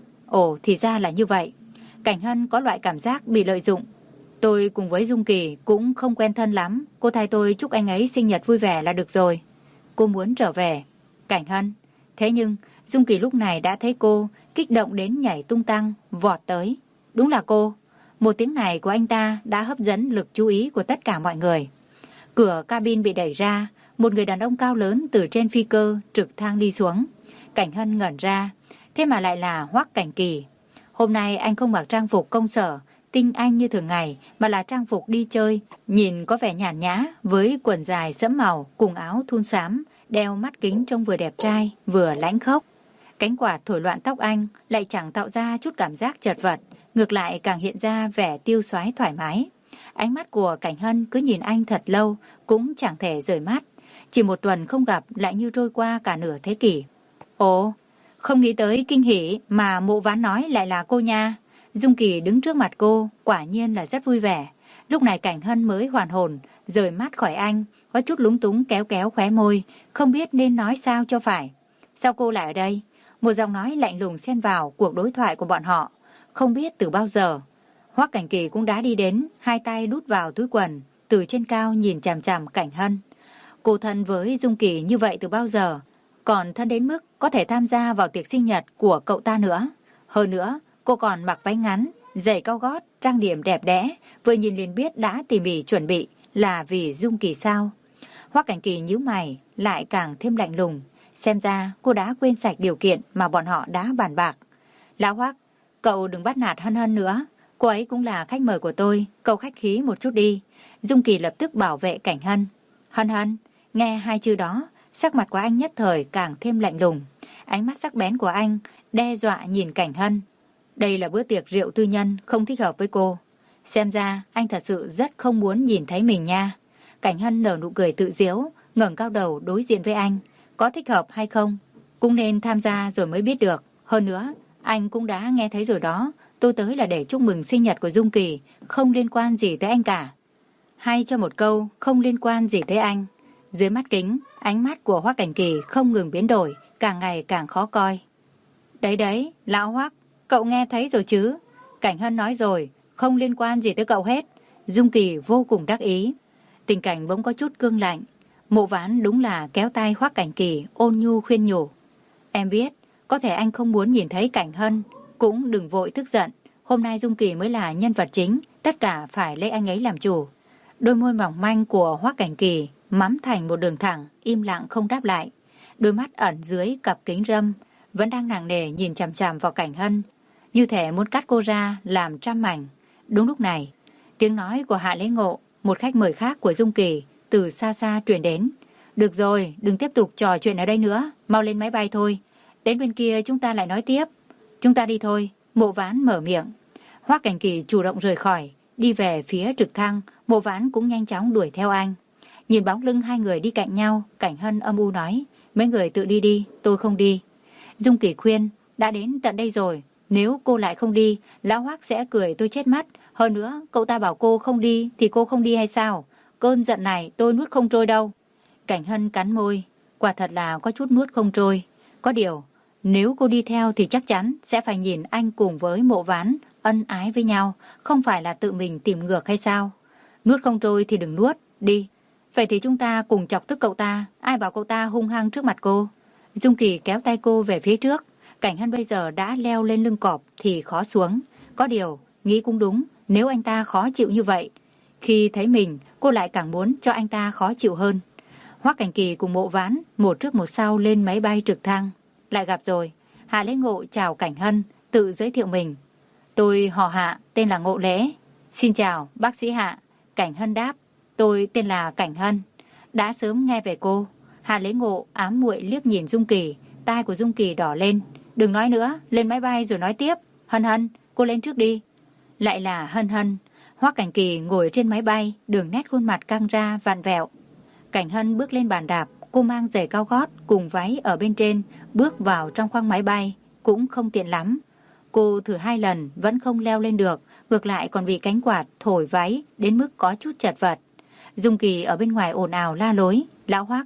Ồ, thì ra là như vậy. Cảnh Hân có loại cảm giác bị lợi dụng. Tôi cùng với Dung Kỳ cũng không quen thân lắm. Cô thay tôi chúc anh ấy sinh nhật vui vẻ là được rồi. Cô muốn trở về. Cảnh Hân. Thế nhưng Dung Kỳ lúc này đã thấy cô, kích động đến nhảy tung tăng, vọt tới. Đúng là cô. Một tiếng này của anh ta đã hấp dẫn lực chú ý của tất cả mọi người. Cửa cabin bị đẩy ra, một người đàn ông cao lớn từ trên phi cơ trực thăng đi xuống. Cảnh Hân ngẩn ra, thế mà lại là Hoắc Cảnh Kỳ. Hôm nay anh không mặc trang phục công sở, tinh anh như thường ngày, mà là trang phục đi chơi, nhìn có vẻ nhàn nhã với quần dài sẫm màu cùng áo thun xám, đeo mắt kính trông vừa đẹp trai vừa lãnh khốc. Cánh quạt thổi loạn tóc anh lại chẳng tạo ra chút cảm giác chật vật, ngược lại càng hiện ra vẻ tiêu xoái thoải mái. Ánh mắt của Cảnh Hân cứ nhìn anh thật lâu cũng chẳng thể rời mắt. Chỉ một tuần không gặp lại như trôi qua cả nửa thế kỷ. Ồ, không nghĩ tới kinh hỉ mà Mộ Ván nói lại là cô nha. Dung Kỳ đứng trước mặt cô, quả nhiên là rất vui vẻ. Lúc này Cảnh Hân mới hoàn hồn, rời mắt khỏi anh, có chút lúng túng kéo kéo khóe môi, không biết nên nói sao cho phải. Sao cô lại ở đây? Một giọng nói lạnh lùng xen vào cuộc đối thoại của bọn họ. Không biết từ bao giờ, Hoắc Cảnh Kỳ cũng đã đi đến, hai tay đút vào túi quần, từ trên cao nhìn chằm chằm Cảnh Hân. Cô thân với Dung Kỳ như vậy từ bao giờ, còn thân đến mức có thể tham gia vào tiệc sinh nhật của cậu ta nữa. Hơn nữa, cô còn mặc váy ngắn, giày cao gót, trang điểm đẹp đẽ, vừa nhìn liền biết đã tỉ mỉ chuẩn bị là vì Dung Kỳ sao. Hoắc Cảnh Kỳ nhíu mày, lại càng thêm lạnh lùng. Xem ra cô đã quên sạch điều kiện mà bọn họ đã bàn bạc. Lão Hoắc, cậu đừng bắt nạt Hân Hân nữa. Cô ấy cũng là khách mời của tôi, cậu khách khí một chút đi. Dung Kỳ lập tức bảo vệ Cảnh Hân. Hân Hân, nghe hai chữ đó, sắc mặt của anh nhất thời càng thêm lạnh lùng. Ánh mắt sắc bén của anh đe dọa nhìn Cảnh Hân. Đây là bữa tiệc rượu tư nhân, không thích hợp với cô. Xem ra anh thật sự rất không muốn nhìn thấy mình nha. Cảnh Hân nở nụ cười tự giễu, ngẩng cao đầu đối diện với anh. Có thích hợp hay không? Cũng nên tham gia rồi mới biết được. Hơn nữa, anh cũng đã nghe thấy rồi đó. Tôi tới là để chúc mừng sinh nhật của Dung Kỳ, không liên quan gì tới anh cả. Hay cho một câu, không liên quan gì tới anh. Dưới mắt kính, ánh mắt của Hoắc Cảnh Kỳ không ngừng biến đổi, càng ngày càng khó coi. Đấy đấy, lão Hoắc, cậu nghe thấy rồi chứ? Cảnh Hân nói rồi, không liên quan gì tới cậu hết. Dung Kỳ vô cùng đắc ý. Tình cảnh bỗng có chút cương lạnh. Mộ Ván đúng là kéo tay Hoắc Cảnh Kỳ ôn nhu khuyên nhủ. Em biết, có thể anh không muốn nhìn thấy Cảnh Hân, cũng đừng vội tức giận. Hôm nay Dung Kỳ mới là nhân vật chính, tất cả phải lấy anh ấy làm chủ. Đôi môi mỏng manh của Hoắc Cảnh Kỳ mắm thành một đường thẳng, im lặng không đáp lại. Đôi mắt ẩn dưới cặp kính râm vẫn đang nặng nề nhìn chằm chằm vào Cảnh Hân, như thể muốn cắt cô ra làm trăm mảnh. Đúng lúc này, tiếng nói của Hạ Lễ Ngộ, một khách mời khác của Dung Kỳ, từ xa xa truyền đến. Được rồi, đừng tiếp tục trò chuyện ở đây nữa, mau lên máy bay thôi. Đến bên kia chúng ta lại nói tiếp. Chúng ta đi thôi. Mộ Ván mở miệng. Hoắc Cảnh Kỳ chủ động rời khỏi, đi về phía trực thăng. Mộ Ván cũng nhanh chóng đuổi theo anh. Nhìn bóng lưng hai người đi cạnh nhau, Cảnh Hân âm u nói, mấy người tự đi đi, tôi không đi. Dung Kỳ khuyên, đã đến tận đây rồi, nếu cô lại không đi, lão Hoắc sẽ cười tôi chết mất. Hơn nữa, cậu ta bảo cô không đi thì cô không đi hay sao? Cơn giận này tôi nuốt không trôi đâu. Cảnh Hân cắn môi, quả thật là có chút nuốt không trôi. Có điều, nếu cô đi theo thì chắc chắn sẽ phải nhìn anh cùng với Mộ Ván ân ái với nhau, không phải là tự mình tìm ngược hay sao? Nuốt không trôi thì đừng nuốt, đi. Vậy thì chúng ta cùng chọc tức cậu ta, ai bảo cậu ta hung hăng trước mặt cô. Dung Kỳ kéo tay cô về phía trước. Cảnh Hân bây giờ đã leo lên lưng cọp thì khó xuống. Có điều, nghĩ cũng đúng, nếu anh ta khó chịu như vậy, khi thấy mình, cô lại càng muốn cho anh ta khó chịu hơn. Hoắc Cảnh Kỳ cùng Mộ Ván một trước một sau lên máy bay trực thăng. Lại gặp rồi. Hạ Lễ Ngộ chào Cảnh Hân, tự giới thiệu mình. Tôi họ Hạ, tên là Ngộ Lễ. Xin chào, bác sĩ Hạ. Cảnh Hân đáp. Tôi tên là Cảnh Hân. Đã sớm nghe về cô. Hạ Lễ Ngộ ám muội liếc nhìn Dung Kỳ, tai của Dung Kỳ đỏ lên. Đừng nói nữa, lên máy bay rồi nói tiếp. Hân Hân, cô lên trước đi. Lại là Hân Hân. Hoắc Cảnh Kỳ ngồi trên máy bay, đường nét khuôn mặt căng ra vặn vẹo. Cảnh Hân bước lên bàn đạp, cô mang giày cao gót cùng váy ở bên trên, bước vào trong khoang máy bay, cũng không tiện lắm. Cô thử hai lần vẫn không leo lên được, ngược lại còn bị cánh quạt thổi váy đến mức có chút chật vật. Dung Kỳ ở bên ngoài ồn ào la lối. Lão Hoắc,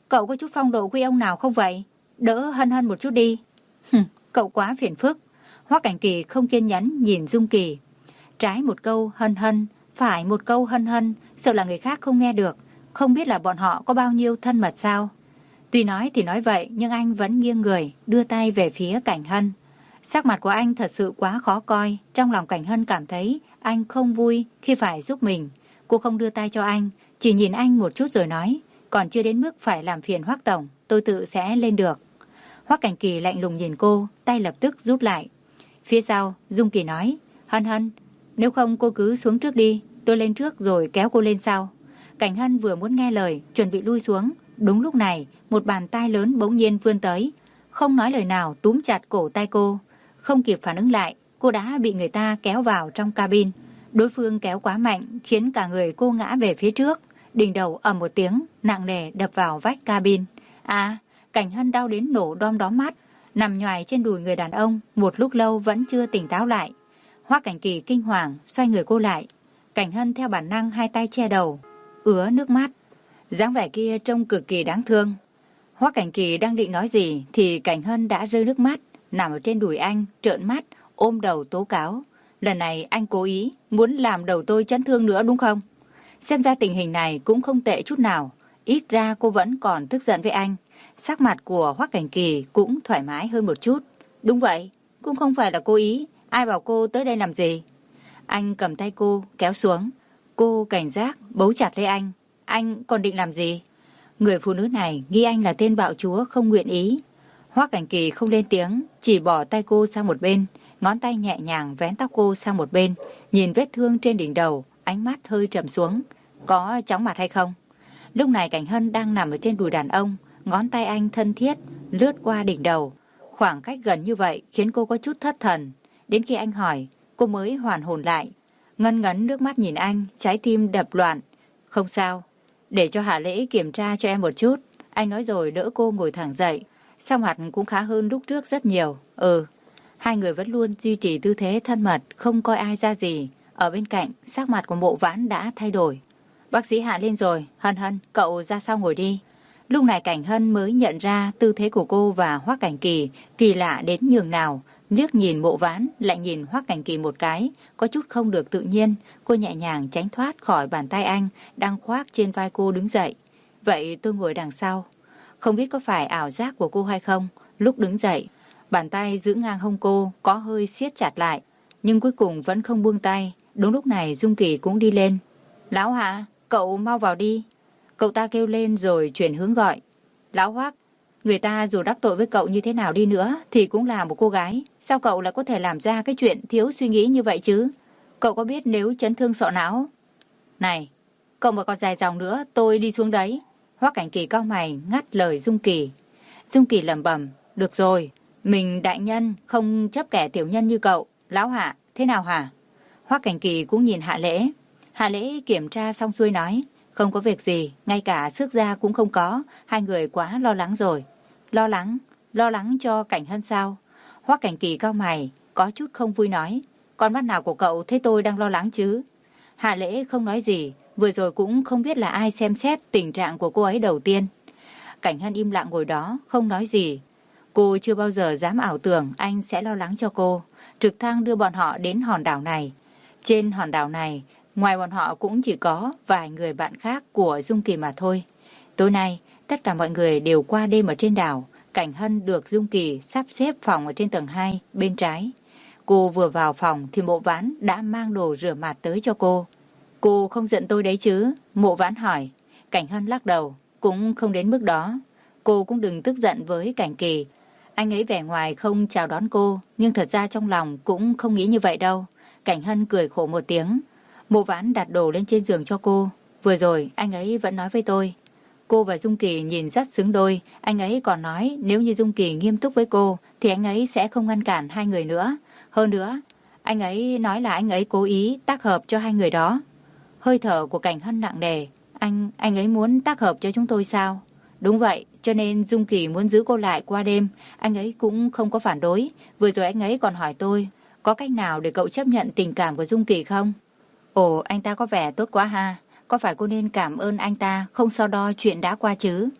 Cậu có chút phong độ quý ông nào không vậy? Đỡ Hân Hân một chút đi. Hừm, cậu quá phiền phức. Hoắc Cảnh Kỳ không kiên nhẫn nhìn Dung Kỳ. Trái một câu Hân Hân, phải một câu Hân Hân, sợ là người khác không nghe được. Không biết là bọn họ có bao nhiêu thân mật sao? Tuy nói thì nói vậy, nhưng anh vẫn nghiêng người, đưa tay về phía Cảnh Hân. Sắc mặt của anh thật sự quá khó coi. Trong lòng Cảnh Hân cảm thấy anh không vui khi phải giúp mình. Cô không đưa tay cho anh, chỉ nhìn anh một chút rồi nói, còn chưa đến mức phải làm phiền Hoắc tổng, tôi tự sẽ lên được. Hoắc Cảnh Kỳ lạnh lùng nhìn cô, tay lập tức rút lại. Phía sau, Dung Kỳ nói, Hân Hân, nếu không cô cứ xuống trước đi, tôi lên trước rồi kéo cô lên sau. Cảnh Hân vừa muốn nghe lời, chuẩn bị lui xuống. Đúng lúc này, một bàn tay lớn bỗng nhiên vươn tới, không nói lời nào túm chặt cổ tay cô. Không kịp phản ứng lại, cô đã bị người ta kéo vào trong cabin. Đối phương kéo quá mạnh, khiến cả người cô ngã về phía trước. Đỉnh đầu ầm một tiếng, nặng nề đập vào vách cabin. À, Cảnh Hân đau đến nổ đom đóm mắt, nằm nhoài trên đùi người đàn ông, một lúc lâu vẫn chưa tỉnh táo lại. Hoắc Cảnh Kỳ kinh hoàng, xoay người cô lại. Cảnh Hân theo bản năng hai tay che đầu, ứa nước mắt. Dáng vẻ kia trông cực kỳ đáng thương. Hoắc Cảnh Kỳ đang định nói gì thì Cảnh Hân đã rơi nước mắt, nằm ở trên đùi anh, trợn mắt, ôm đầu tố cáo. Lần này anh cố ý, muốn làm đầu tôi chấn thương nữa đúng không? Xem ra tình hình này cũng không tệ chút nào. Ít ra cô vẫn còn tức giận với anh. Sắc mặt của Hoắc Cảnh Kỳ cũng thoải mái hơn một chút. Đúng vậy, cũng không phải là cố ý. Ai bảo cô tới đây làm gì? Anh cầm tay cô, kéo xuống. Cô cảnh giác, bấu chặt lấy anh. Anh còn định làm gì? Người phụ nữ này nghĩ anh là tên bạo chúa không nguyện ý. Hoắc Cảnh Kỳ không lên tiếng, chỉ bỏ tay cô sang một bên, ngón tay nhẹ nhàng vén tóc cô sang một bên, nhìn vết thương trên đỉnh đầu, ánh mắt hơi trầm xuống. Có chóng mặt hay không? Lúc này Cảnh Hân đang nằm ở trên đùi đàn ông, ngón tay anh thân thiết lướt qua đỉnh đầu. Khoảng cách gần như vậy khiến cô có chút thất thần. Đến khi anh hỏi, cô mới hoàn hồn lại, ngân ngấn nước mắt nhìn anh, trái tim đập loạn. Không sao, để cho Hạ Lễ kiểm tra cho em một chút. Anh nói rồi đỡ cô ngồi thẳng dậy. Sắc mặt cũng khá hơn lúc trước rất nhiều. Ừ, hai người vẫn luôn duy trì tư thế thân mật, không coi ai ra gì. Ở bên cạnh, sắc mặt của Mộ Vãn đã thay đổi. Bác sĩ Hạ lên rồi, Hân Hân, cậu ra sau ngồi đi. Lúc này Cảnh Hân mới nhận ra tư thế của cô và Hoắc Cảnh Kỳ kỳ lạ đến nhường nào. Liếc nhìn Mộ Vãn, lại nhìn Hoắc Cảnh Kỳ một cái, có chút không được tự nhiên. Cô nhẹ nhàng tránh thoát khỏi bàn tay anh, đang khoác trên vai cô đứng dậy. Vậy tôi ngồi đằng sau. Không biết có phải ảo giác của cô hay không, lúc đứng dậy, bàn tay giữ ngang hông cô có hơi siết chặt lại, nhưng cuối cùng vẫn không buông tay. Đúng lúc này Dung Kỳ cũng đi lên. Lão Hạ, cậu mau vào đi. Cậu ta kêu lên rồi chuyển hướng gọi. Lão Hoắc, người ta dù đắc tội với cậu như thế nào đi nữa thì cũng là một cô gái. Sao cậu lại có thể làm ra cái chuyện thiếu suy nghĩ như vậy chứ? Cậu có biết nếu chấn thương sọ não? Này, cậu mà còn dài dòng nữa tôi đi xuống đấy. Hoắc Cảnh Kỳ cau mày ngắt lời Dung Kỳ. Dung Kỳ lẩm bẩm, được rồi, mình đại nhân không chấp kẻ tiểu nhân như cậu. Lão Hạ, thế nào hả? Hoắc Cảnh Kỳ cũng nhìn Hạ Lễ. Hạ Lễ kiểm tra xong xuôi nói, không có việc gì, ngay cả xước da cũng không có, hai người quá lo lắng rồi. Lo lắng? Lo lắng cho Cảnh Hân sao? Hoắc Cảnh Kỳ cau mày, có chút không vui nói, con mắt nào của cậu thấy tôi đang lo lắng chứ? Hạ Lễ không nói gì, vừa rồi cũng không biết là ai xem xét tình trạng của cô ấy đầu tiên. Cảnh Hân im lặng ngồi đó, không nói gì. Cô chưa bao giờ dám ảo tưởng anh sẽ lo lắng cho cô. Trực thăng đưa bọn họ đến hòn đảo này. Trên hòn đảo này, ngoài bọn họ cũng chỉ có vài người bạn khác của Dung Kỳ mà thôi. Tối nay, tất cả mọi người đều qua đêm ở trên đảo. Cảnh Hân được Dung Kỳ sắp xếp phòng ở trên tầng hai, bên trái. Cô vừa vào phòng thì Mộ Vãn đã mang đồ rửa mặt tới cho cô. Cô không giận tôi đấy chứ? Mộ Vãn hỏi. Cảnh Hân lắc đầu, cũng không đến mức đó. Cô cũng đừng tức giận với Cảnh Kỳ. Anh ấy vẻ ngoài không chào đón cô, nhưng thật ra trong lòng cũng không nghĩ như vậy đâu. Cảnh Hân cười khổ một tiếng. Mộ Vãn đặt đồ lên trên giường cho cô. Vừa rồi anh ấy vẫn nói với tôi. Cô và Dung Kỳ nhìn rất xứng đôi. Anh ấy còn nói nếu như Dung Kỳ nghiêm túc với cô thì anh ấy sẽ không ngăn cản hai người nữa. Hơn nữa, anh ấy nói là anh ấy cố ý tác hợp cho hai người đó. Hơi thở của Cảnh Hân nặng nề. Anh, anh ấy muốn tác hợp cho chúng tôi sao? Đúng vậy, cho nên Dung Kỳ muốn giữ cô lại qua đêm. Anh ấy cũng không có phản đối. Vừa rồi anh ấy còn hỏi tôi, có cách nào để cậu chấp nhận tình cảm của Dung Kỳ không? Ồ, anh ta có vẻ tốt quá ha. Có phải cô nên cảm ơn anh ta không so đo chuyện đã qua chứ?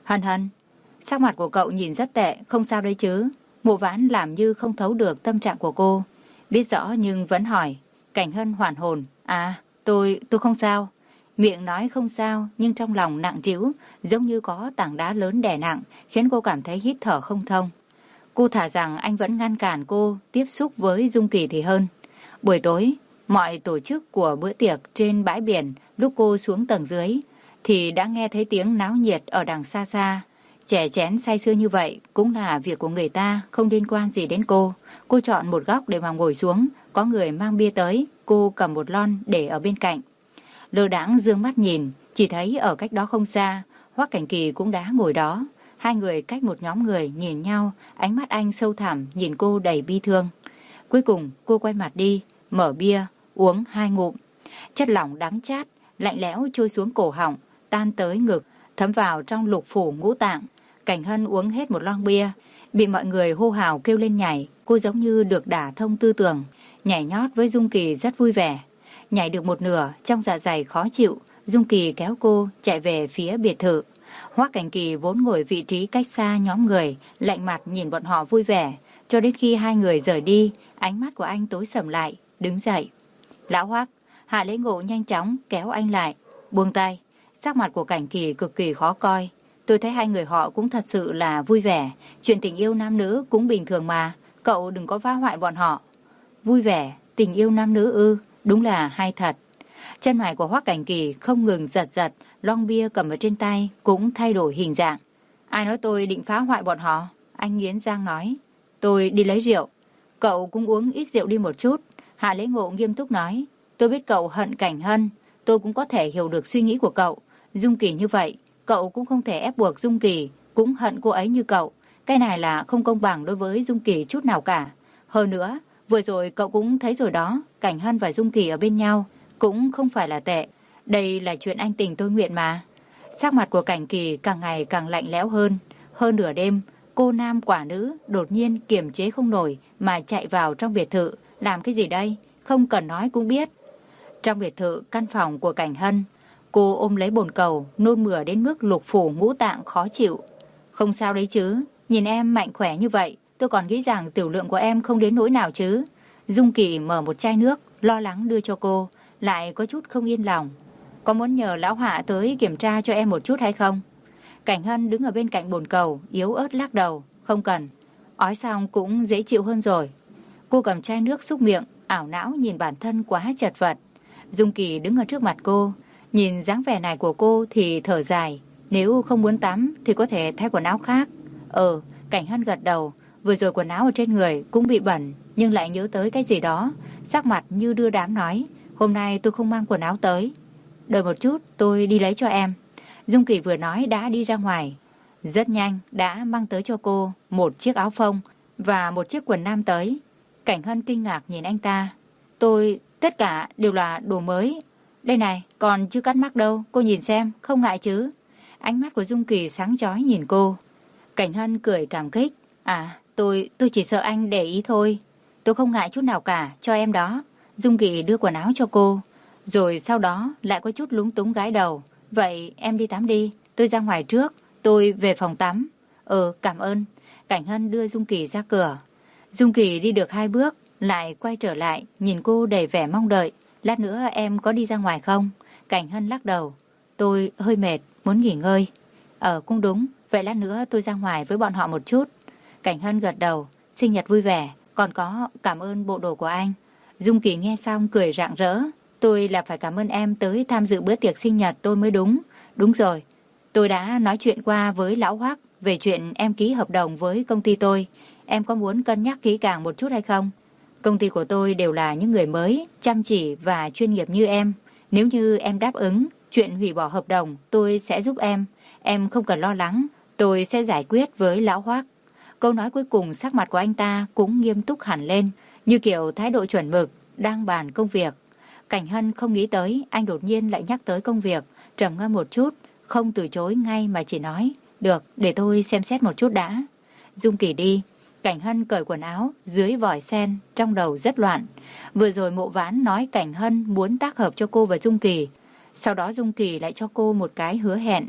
Hân Hân, sắc mặt của cậu nhìn rất tệ, không sao đấy chứ? Mộ Vãn làm như không thấu được tâm trạng của cô. Biết rõ nhưng vẫn hỏi. Cảnh Hân hoàn hồn. À, tôi, tôi không sao. Miệng nói không sao, nhưng trong lòng nặng trĩu, giống như có tảng đá lớn đè nặng, khiến cô cảm thấy hít thở không thông. Cô thả rằng anh vẫn ngăn cản cô tiếp xúc với Dung Kỳ thì hơn. Buổi tối, mọi tổ chức của bữa tiệc trên bãi biển, lúc cô xuống tầng dưới, thì đã nghe thấy tiếng náo nhiệt ở đằng xa xa. Chè chén say sưa như vậy cũng là việc của người ta, không liên quan gì đến cô. Cô chọn một góc để mà ngồi xuống, có người mang bia tới, cô cầm một lon để ở bên cạnh. Lơ đãng dương mắt nhìn, chỉ thấy ở cách đó không xa, Hoắc Cảnh Kỳ cũng đã ngồi đó. Hai người cách một nhóm người nhìn nhau, ánh mắt anh sâu thẳm nhìn cô đầy bi thương. Cuối cùng cô quay mặt đi, mở bia, uống hai ngụm. Chất lỏng đắng chát, lạnh lẽo trôi xuống cổ họng, tan tới ngực, thấm vào trong lục phủ ngũ tạng. Cảnh Hân uống hết một lon bia, bị mọi người hô hào kêu lên nhảy. Cô giống như được đả thông tư tưởng, nhảy nhót với Dung Kỳ rất vui vẻ. Nhảy được một nửa, trong dạ dày khó chịu, Dung Kỳ kéo cô chạy về phía biệt thự. Hoắc Cảnh Kỳ vốn ngồi vị trí cách xa nhóm người, lạnh mặt nhìn bọn họ vui vẻ, cho đến khi hai người rời đi, ánh mắt của anh tối sầm lại, đứng dậy. Lão Hoắc, Hạ Lễ Ngộ nhanh chóng kéo anh lại, buông tay. Sắc mặt của Cảnh Kỳ cực kỳ khó coi. Tôi thấy hai người họ cũng thật sự là vui vẻ, chuyện tình yêu nam nữ cũng bình thường mà, cậu đừng có phá hoại bọn họ. Vui vẻ, tình yêu nam nữ ư, đúng là hay thật. Chân mày của Hoắc Cảnh Kỳ không ngừng giật giật, lon bia cầm ở trên tay cũng thay đổi hình dạng. Ai nói tôi định phá hoại bọn họ? Anh nghiến răng nói. Tôi đi lấy rượu. Cậu cũng uống ít rượu đi một chút. Hạ Lễ Ngộ nghiêm túc nói. Tôi biết cậu hận Cảnh Hân, tôi cũng có thể hiểu được suy nghĩ của cậu. Dung Kỳ như vậy, cậu cũng không thể ép buộc Dung Kỳ cũng hận cô ấy như cậu. Cái này là không công bằng đối với Dung Kỳ chút nào cả. Hơn nữa, vừa rồi cậu cũng thấy rồi đó, Cảnh Hân và Dung Kỳ ở bên nhau cũng không phải là tệ. Đây là chuyện anh tình tôi nguyện mà. Sắc mặt của Cảnh Kỳ càng ngày càng lạnh lẽo hơn. Hơn nửa đêm, cô nam quả nữ đột nhiên kiềm chế không nổi mà chạy vào trong biệt thự. Làm cái gì đây? Không cần nói cũng biết. Trong biệt thự, căn phòng của Cảnh Hân, cô ôm lấy bồn cầu, nôn mửa đến mức lục phủ ngũ tạng khó chịu. Không sao đấy chứ, nhìn em mạnh khỏe như vậy, tôi còn nghĩ rằng tiểu lượng của em không đến nỗi nào chứ. Dung Kỳ mở một chai nước, lo lắng đưa cho cô, lại có chút không yên lòng. Có muốn nhờ lão Hạ tới kiểm tra cho em một chút hay không? Cảnh Hân đứng ở bên cạnh bồn cầu, yếu ớt lắc đầu. Không cần, ói xong cũng dễ chịu hơn rồi. Cô cầm chai nước xúc miệng, ảo não nhìn bản thân quá chật vật. Dung Kỳ đứng ở trước mặt cô, nhìn dáng vẻ này của cô thì thở dài. Nếu không muốn tắm thì có thể thay quần áo khác. Ờ, Cảnh Hân gật đầu. Vừa rồi quần áo ở trên người cũng bị bẩn, nhưng lại nhớ tới cái gì đó, sắc mặt như đưa đám nói. Hôm nay tôi không mang quần áo tới. Đợi một chút, tôi đi lấy cho em. Dung Kỳ vừa nói đã đi ra ngoài. Rất nhanh đã mang tới cho cô một chiếc áo phông và một chiếc quần nam tới. Cảnh Hân kinh ngạc nhìn anh ta. Tôi, tất cả đều là đồ mới. Đây này, còn chưa cắt mác đâu, cô nhìn xem, không ngại chứ? Ánh mắt của Dung Kỳ sáng chói nhìn cô. Cảnh Hân cười cảm kích. À, tôi, tôi chỉ sợ anh để ý thôi. Tôi không ngại chút nào cả, cho em đó. Dung Kỳ đưa quần áo cho cô. Rồi sau đó lại có chút lúng túng gãi đầu. Vậy em đi tắm đi, tôi ra ngoài trước, tôi về phòng tắm. Ừ, cảm ơn. Cảnh Hân đưa Dung Kỳ ra cửa. Dung Kỳ đi được hai bước, lại quay trở lại, nhìn cô đầy vẻ mong đợi. Lát nữa em có đi ra ngoài không? Cảnh Hân lắc đầu. Tôi hơi mệt, muốn nghỉ ngơi. Ờ, cũng đúng, vậy lát nữa tôi ra ngoài với bọn họ một chút. Cảnh Hân gật đầu. Sinh nhật vui vẻ, còn có cảm ơn bộ đồ của anh. Dung Kỳ nghe xong cười rạng rỡ. Tôi là phải cảm ơn em tới tham dự bữa tiệc sinh nhật tôi mới đúng. Đúng rồi, tôi đã nói chuyện qua với lão Hoắc về chuyện em ký hợp đồng với công ty tôi. Em có muốn cân nhắc kỹ càng một chút hay không? Công ty của tôi đều là những người mới, chăm chỉ và chuyên nghiệp như em. Nếu như em đáp ứng, chuyện hủy bỏ hợp đồng tôi sẽ giúp em. Em không cần lo lắng, tôi sẽ giải quyết với lão Hoắc. Câu nói cuối cùng sắc mặt của anh ta cũng nghiêm túc hẳn lên, như kiểu thái độ chuẩn mực, đang bàn công việc. Cảnh Hân không nghĩ tới anh đột nhiên lại nhắc tới công việc, trầm ngâm một chút, không từ chối ngay mà chỉ nói, được, để tôi xem xét một chút đã. Dung Kỳ đi, Cảnh Hân cởi quần áo dưới vòi sen, trong đầu rất loạn. Vừa rồi Mộ Vãn nói Cảnh Hân muốn tác hợp cho cô và Dung Kỳ, sau đó Dung Kỳ lại cho cô một cái hứa hẹn.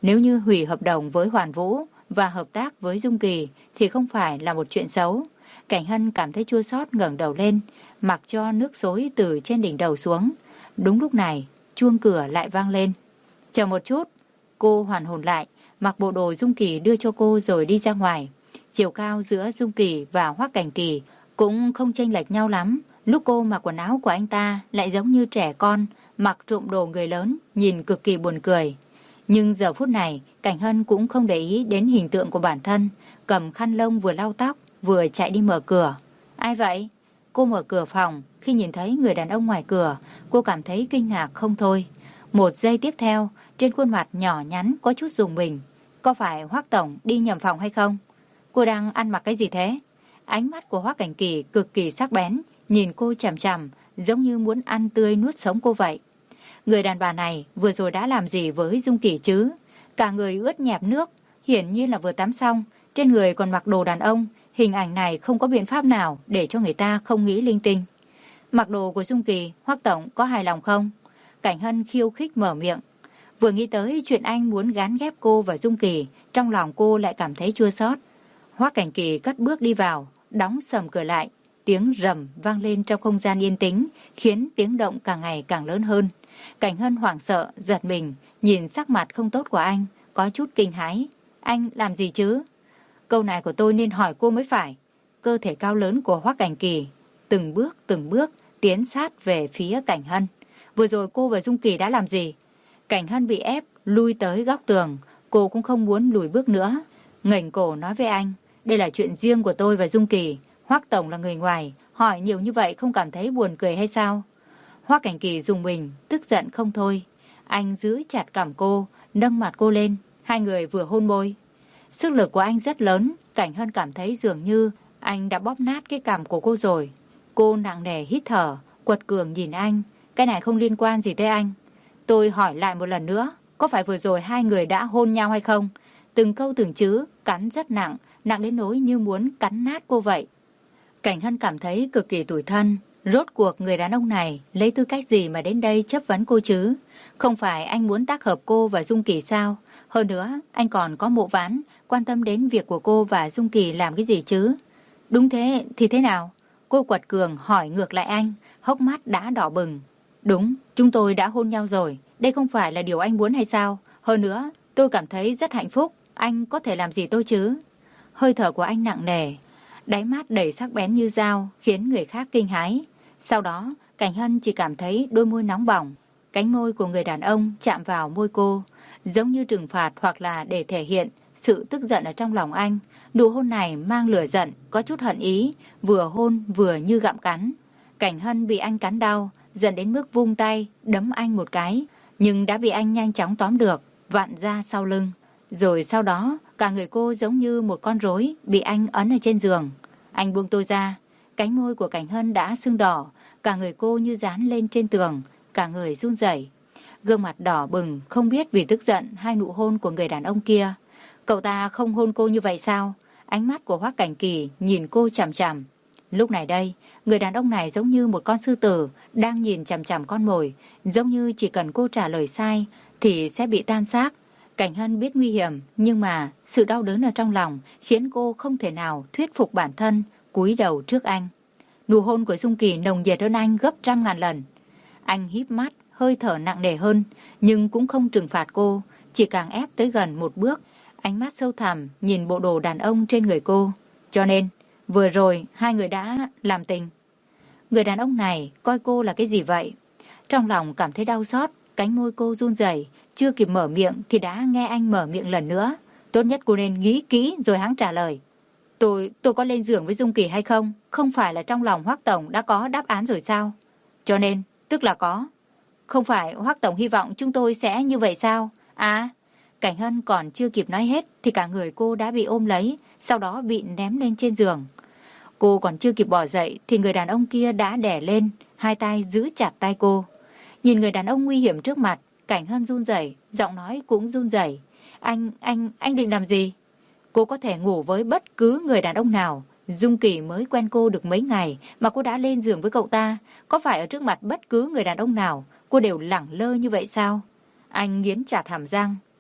Nếu như hủy hợp đồng với Hoàn Vũ và hợp tác với Dung Kỳ thì không phải là một chuyện xấu. Cảnh Hân cảm thấy chua xót ngẩng đầu lên, mặc cho nước xối từ trên đỉnh đầu xuống. Đúng lúc này, chuông cửa lại vang lên. Chờ một chút, cô hoàn hồn lại, mặc bộ đồ Dung Kỳ đưa cho cô rồi đi ra ngoài. Chiều cao giữa Dung Kỳ và Hoắc Cảnh Kỳ cũng không chênh lệch nhau lắm. Lúc cô mặc quần áo của anh ta lại giống như trẻ con, mặc trộm đồ người lớn, nhìn cực kỳ buồn cười. Nhưng giờ phút này, Cảnh Hân cũng không để ý đến hình tượng của bản thân, cầm khăn lông vừa lau tóc, vừa chạy đi mở cửa. Ai vậy? Cô mở cửa phòng, khi nhìn thấy người đàn ông ngoài cửa, cô cảm thấy kinh ngạc không thôi. Một giây tiếp theo, trên khuôn mặt nhỏ nhắn có chút rùng mình. Có phải Hoắc tổng đi nhầm phòng hay không? Cô đang ăn mặc cái gì thế? Ánh mắt của Hoắc Cảnh Kỳ cực kỳ sắc bén, nhìn cô chằm chằm, giống như muốn ăn tươi nuốt sống cô vậy. Người đàn bà này vừa rồi đã làm gì với Dung Kỳ chứ? Cả người ướt nhẹp nước, hiển nhiên là vừa tắm xong, trên người còn mặc đồ đàn ông. Hình ảnh này không có biện pháp nào để cho người ta không nghĩ linh tinh. Mặc đồ của Dung Kỳ, Hoắc tổng có hài lòng không? Cảnh Hân khiêu khích mở miệng. Vừa nghĩ tới chuyện anh muốn gán ghép cô và Dung Kỳ, trong lòng cô lại cảm thấy chua xót. Hoắc Cảnh Kỳ cất bước đi vào, đóng sầm cửa lại. Tiếng rầm vang lên trong không gian yên tĩnh, khiến tiếng động càng ngày càng lớn hơn. Cảnh Hân hoảng sợ, giật mình, nhìn sắc mặt không tốt của anh, có chút kinh hãi. Anh làm gì chứ? Câu này của tôi nên hỏi cô mới phải. Cơ thể cao lớn của Hoắc Cảnh Kỳ từng bước từng bước tiến sát về phía Cảnh Hân. Vừa rồi cô và Dung Kỳ đã làm gì? Cảnh Hân bị ép lui tới góc tường, cô cũng không muốn lùi bước nữa. Ngẩng cổ nói với anh, đây là chuyện riêng của tôi và Dung Kỳ. Hoắc tổng là người ngoài, hỏi nhiều như vậy không cảm thấy buồn cười hay sao? Hoắc Cảnh Kỳ rùng mình, tức giận không thôi. Anh giữ chặt cằm cô, nâng mặt cô lên, hai người vừa hôn môi. Sức lực của anh rất lớn, Cảnh Hân cảm thấy dường như anh đã bóp nát cái cằm của cô rồi. Cô nặng nề hít thở, quật cường nhìn anh. Cái này không liên quan gì tới anh. Tôi hỏi lại một lần nữa, có phải vừa rồi hai người đã hôn nhau hay không? Từng câu từng chữ, cắn rất nặng, nặng đến nỗi như muốn cắn nát cô vậy. Cảnh Hân cảm thấy cực kỳ tủi thân. Rốt cuộc người đàn ông này lấy tư cách gì mà đến đây chất vấn cô chứ? Không phải anh muốn tác hợp cô và Dung Kỳ sao? Hơn nữa, anh còn có Mộ Vãn, quan tâm đến việc của cô và Dung Kỳ làm cái gì chứ? Đúng thế, thì thế nào? Cô quật cường hỏi ngược lại anh, hốc mắt đã đỏ bừng. Đúng, chúng tôi đã hôn nhau rồi. Đây không phải là điều anh muốn hay sao? Hơn nữa, tôi cảm thấy rất hạnh phúc. Anh có thể làm gì tôi chứ? Hơi thở của anh nặng nề, đáy mắt đầy sắc bén như dao, khiến người khác kinh hãi. Sau đó, Cảnh Hân chỉ cảm thấy đôi môi nóng bỏng. Cánh môi của người đàn ông chạm vào môi cô, giống như trừng phạt hoặc là để thể hiện sự tức giận ở trong lòng anh. Nụ hôn này mang lửa giận, có chút hận ý, vừa hôn vừa như gặm cắn. Cảnh Hân bị anh cắn đau, giận đến mức vung tay, đấm anh một cái, nhưng đã bị anh nhanh chóng tóm được, vặn ra sau lưng. Rồi sau đó, cả người cô giống như một con rối bị anh ấn ở trên giường. Anh buông tôi ra, cánh môi của Cảnh Hân đã sưng đỏ, cả người cô như dán lên trên tường, cả người run rẩy. Gương mặt đỏ bừng, không biết vì tức giận hai nụ hôn của người đàn ông kia. Cậu ta không hôn cô như vậy sao? Ánh mắt của Hoắc Cảnh Kỳ nhìn cô chằm chằm. Lúc này đây, người đàn ông này giống như một con sư tử đang nhìn chằm chằm con mồi, giống như chỉ cần cô trả lời sai thì sẽ bị tan xác. Cảnh Hân biết nguy hiểm, nhưng mà sự đau đớn ở trong lòng khiến cô không thể nào thuyết phục bản thân, cúi đầu trước anh. Nụ hôn của Dung Kỳ nồng nhiệt hơn anh gấp trăm ngàn lần. Anh híp mắt, hơi thở nặng nề hơn, nhưng cũng không trừng phạt cô, chỉ càng ép tới gần một bước. Ánh mắt sâu thẳm nhìn bộ đồ đàn ông trên người cô. Cho nên, vừa rồi hai người đã làm tình. Người đàn ông này coi cô là cái gì vậy? Trong lòng cảm thấy đau xót, cánh môi cô run rẩy, chưa kịp mở miệng thì đã nghe anh mở miệng lần nữa. Tốt nhất cô nên nghĩ kỹ rồi hẵng trả lời. Tôi, tôi có lên giường với Dung Kỳ hay không? Không phải là trong lòng Hoắc tổng đã có đáp án rồi sao? Cho nên, tức là có. Không phải Hoắc tổng hy vọng chúng tôi sẽ như vậy sao? À, Cảnh Hân còn chưa kịp nói hết thì cả người cô đã bị ôm lấy, sau đó bị ném lên trên giường. Cô còn chưa kịp bỏ dậy thì người đàn ông kia đã đè lên, hai tay giữ chặt tay cô. Nhìn người đàn ông nguy hiểm trước mặt, Cảnh Hân run rẩy, giọng nói cũng run rẩy. Anh, anh, anh định làm gì? Cô có thể ngủ với bất cứ người đàn ông nào. Dung Kỳ mới quen cô được mấy ngày mà cô đã lên giường với cậu ta. Có phải ở trước mặt bất cứ người đàn ông nào cô đều lẳng lơ như vậy sao? Anh nghiến chặt hàm răng,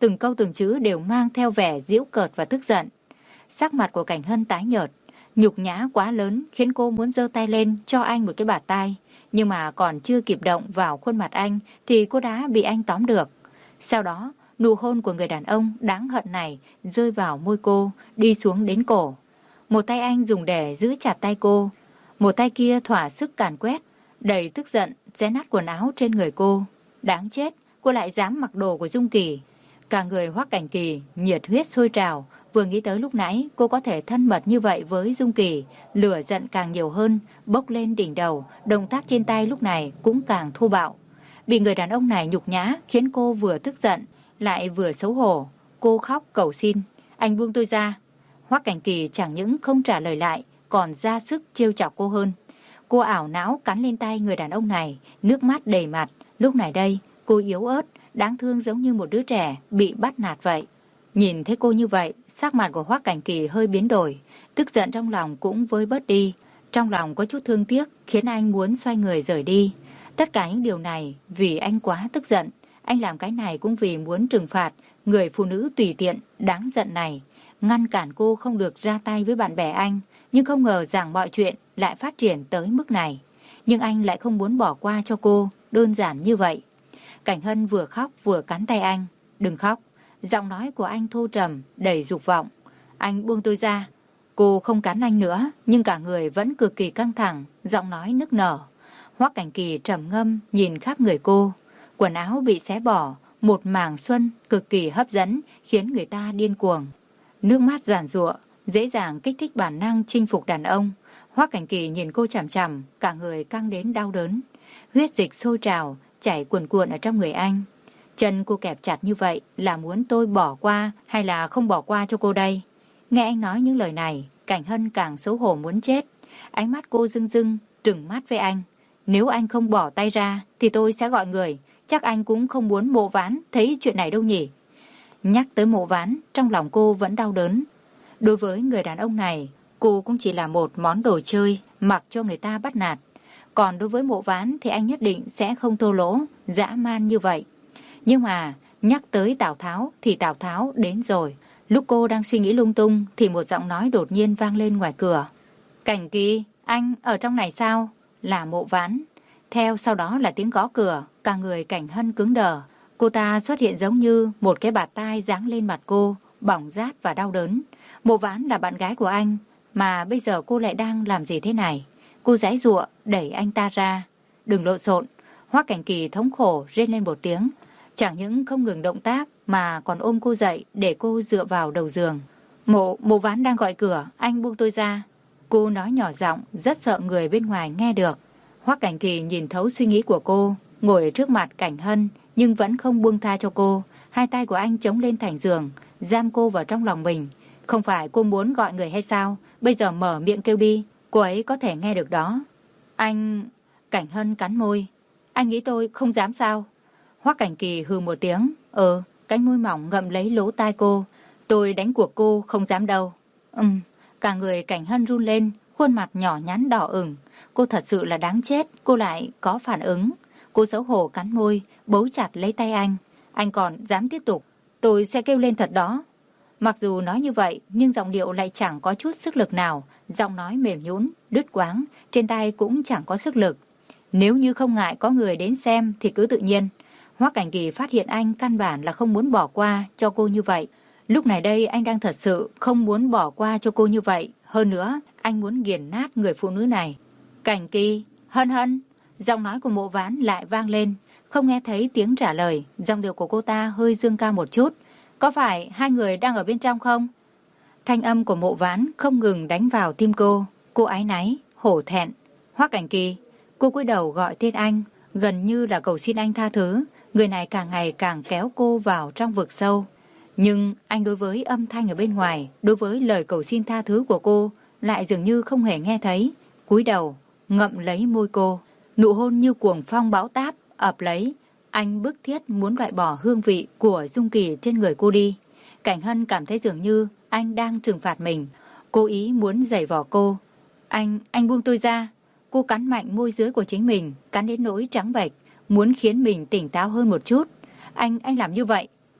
từng câu từng chữ đều mang theo vẻ giễu cợt và tức giận. Sắc mặt của Cảnh Hân tái nhợt, nhục nhã quá lớn khiến cô muốn giơ tay lên cho anh một cái bạt tai, nhưng mà còn chưa kịp động vào khuôn mặt anh thì cô đã bị anh tóm được. Sau đó, nụ hôn của người đàn ông đáng hận này rơi vào môi cô, đi xuống đến cổ. Một tay anh dùng để giữ chặt tay cô, một tay kia thỏa sức càn quét, đầy tức giận xé nát quần áo trên người cô. Đáng chết, cô lại dám mặc đồ của Dung Kỳ. Cả người Hoắc Cảnh Kỳ nhiệt huyết sôi trào, vừa nghĩ tới lúc nãy cô có thể thân mật như vậy với Dung Kỳ, lửa giận càng nhiều hơn, bốc lên đỉnh đầu, động tác trên tay lúc này cũng càng thô bạo. Bị người đàn ông này nhục nhã khiến cô vừa tức giận, lại vừa xấu hổ. Cô khóc cầu xin, anh buông tôi ra. Hoắc Cảnh Kỳ chẳng những không trả lời lại, còn ra sức trêu chọc cô hơn. Cô ảo não cắn lên tay người đàn ông này, nước mắt đầy mặt. Lúc này đây, cô yếu ớt, đáng thương giống như một đứa trẻ bị bắt nạt vậy. Nhìn thấy cô như vậy, sắc mặt của Hoắc Cảnh Kỳ hơi biến đổi, tức giận trong lòng cũng vơi bớt đi. Trong lòng có chút thương tiếc khiến anh muốn xoay người rời đi. Tất cả những điều này vì anh quá tức giận. Anh làm cái này cũng vì muốn trừng phạt người phụ nữ tùy tiện, đáng giận này, ngăn cản cô không được ra tay với bạn bè anh. Nhưng không ngờ rằng mọi chuyện lại phát triển tới mức này. Nhưng anh lại không muốn bỏ qua cho cô, đơn giản như vậy. Cảnh Hân vừa khóc vừa cắn tay anh. Đừng khóc. Giọng nói của anh thô trầm, đầy dục vọng. Anh buông tôi ra. Cô không cắn anh nữa, nhưng cả người vẫn cực kỳ căng thẳng, giọng nói nức nở. Hoắc Cảnh Kỳ trầm ngâm nhìn khắp người cô. Quần áo bị xé bỏ, một mảng xuân cực kỳ hấp dẫn, khiến người ta điên cuồng. Nước mắt giàn giụa, dễ dàng kích thích bản năng chinh phục đàn ông. Hoắc Cảnh Kỳ nhìn cô chằm chằm, cả người căng đến đau đớn. Huyết dịch sôi trào, chảy cuồn cuộn ở trong người anh. Chân cô kẹp chặt như vậy là muốn tôi bỏ qua hay là không bỏ qua cho cô đây? Nghe anh nói những lời này, Cảnh Hân càng xấu hổ muốn chết. Ánh mắt cô rưng rưng, trừng mắt với anh. Nếu anh không bỏ tay ra thì tôi sẽ gọi người. Chắc anh cũng không muốn Mộ Ván thấy chuyện này đâu nhỉ? Nhắc tới Mộ Ván, trong lòng cô vẫn đau đớn. Đối với người đàn ông này, cô cũng chỉ là một món đồ chơi mặc cho người ta bắt nạt. Còn đối với Mộ Ván thì anh nhất định sẽ không thô lỗ, dã man như vậy. Nhưng mà nhắc tới Tào Tháo thì Tào Tháo đến rồi. Lúc cô đang suy nghĩ lung tung thì một giọng nói đột nhiên vang lên ngoài cửa. Cảnh Kỳ, anh ở trong này sao? Là Mộ Ván. Theo sau đó là tiếng gõ cửa, cả người Cảnh Hân cứng đờ. Cô ta xuất hiện giống như một cái bạt tai giáng lên mặt cô, bỏng rát và đau đớn. Mộ Ván là bạn gái của anh, mà bây giờ cô lại đang làm gì thế này? Cô giãy giụa đẩy anh ta ra. Đừng lộn xộn. Hoắc Cảnh Kỳ thống khổ rên lên một tiếng. Chẳng những không ngừng động tác mà còn ôm cô dậy để cô dựa vào đầu giường. Mộ, Mộ Ván đang gọi cửa, anh buông tôi ra. Cô nói nhỏ giọng, rất sợ người bên ngoài nghe được. Hoắc Cảnh Kỳ nhìn thấu suy nghĩ của cô, ngồi ở trước mặt Cảnh Hân nhưng vẫn không buông tha cho cô. Hai tay của anh chống lên thành giường, giam cô vào trong lòng mình. Không phải cô muốn gọi người hay sao? Bây giờ mở miệng kêu đi, cô ấy có thể nghe được đó. Anh... Cảnh Hân cắn môi. Anh nghĩ tôi không dám sao? Hoắc Cảnh Kỳ hừ một tiếng. Ừ, cánh môi mỏng ngậm lấy lỗ tai cô. Tôi đánh cuộc cô không dám đâu. Ừm, cả người Cảnh Hân run lên, khuôn mặt nhỏ nhắn đỏ ửng. Cô thật sự là đáng chết, cô lại có phản ứng. Cô xấu hổ cắn môi, bấu chặt lấy tay anh. Anh còn dám tiếp tục, tôi sẽ kêu lên thật đó. Mặc dù nói như vậy, nhưng giọng điệu lại chẳng có chút sức lực nào. Giọng nói mềm nhũn, đứt quáng, trên tay cũng chẳng có sức lực. Nếu như không ngại có người đến xem thì cứ tự nhiên. Hoắc Cảnh Kỳ phát hiện anh căn bản là không muốn bỏ qua cho cô như vậy. Lúc này đây anh đang thật sự không muốn bỏ qua cho cô như vậy. Hơn nữa, anh muốn nghiền nát người phụ nữ này. Cảnh Kỳ, Hân Hân. Giọng nói của Mộ Ván lại vang lên. Không nghe thấy tiếng trả lời, giọng điệu của cô ta hơi dương cao một chút. Có phải hai người đang ở bên trong không? Thanh âm của Mộ Ván không ngừng đánh vào tim cô. Cô áy náy, hổ thẹn. Hoắc Cảnh Kỳ. Cô cúi đầu gọi tên anh, gần như là cầu xin anh tha thứ. Người này càng ngày càng kéo cô vào trong vực sâu. Nhưng anh đối với âm thanh ở bên ngoài, đối với lời cầu xin tha thứ của cô, lại dường như không hề nghe thấy. Cúi đầu, ngậm lấy môi cô. Nụ hôn như cuồng phong bão táp, ập lấy. Anh bức thiết muốn loại bỏ hương vị của Dung Kỳ trên người cô đi. Cảnh Hân cảm thấy dường như anh đang trừng phạt mình. Cố ý muốn giày vò cô. Anh, anh buông tôi ra. Cô cắn mạnh môi dưới của chính mình, cắn đến nỗi trắng bệch, muốn khiến mình tỉnh táo hơn một chút. Anh, anh làm như vậy,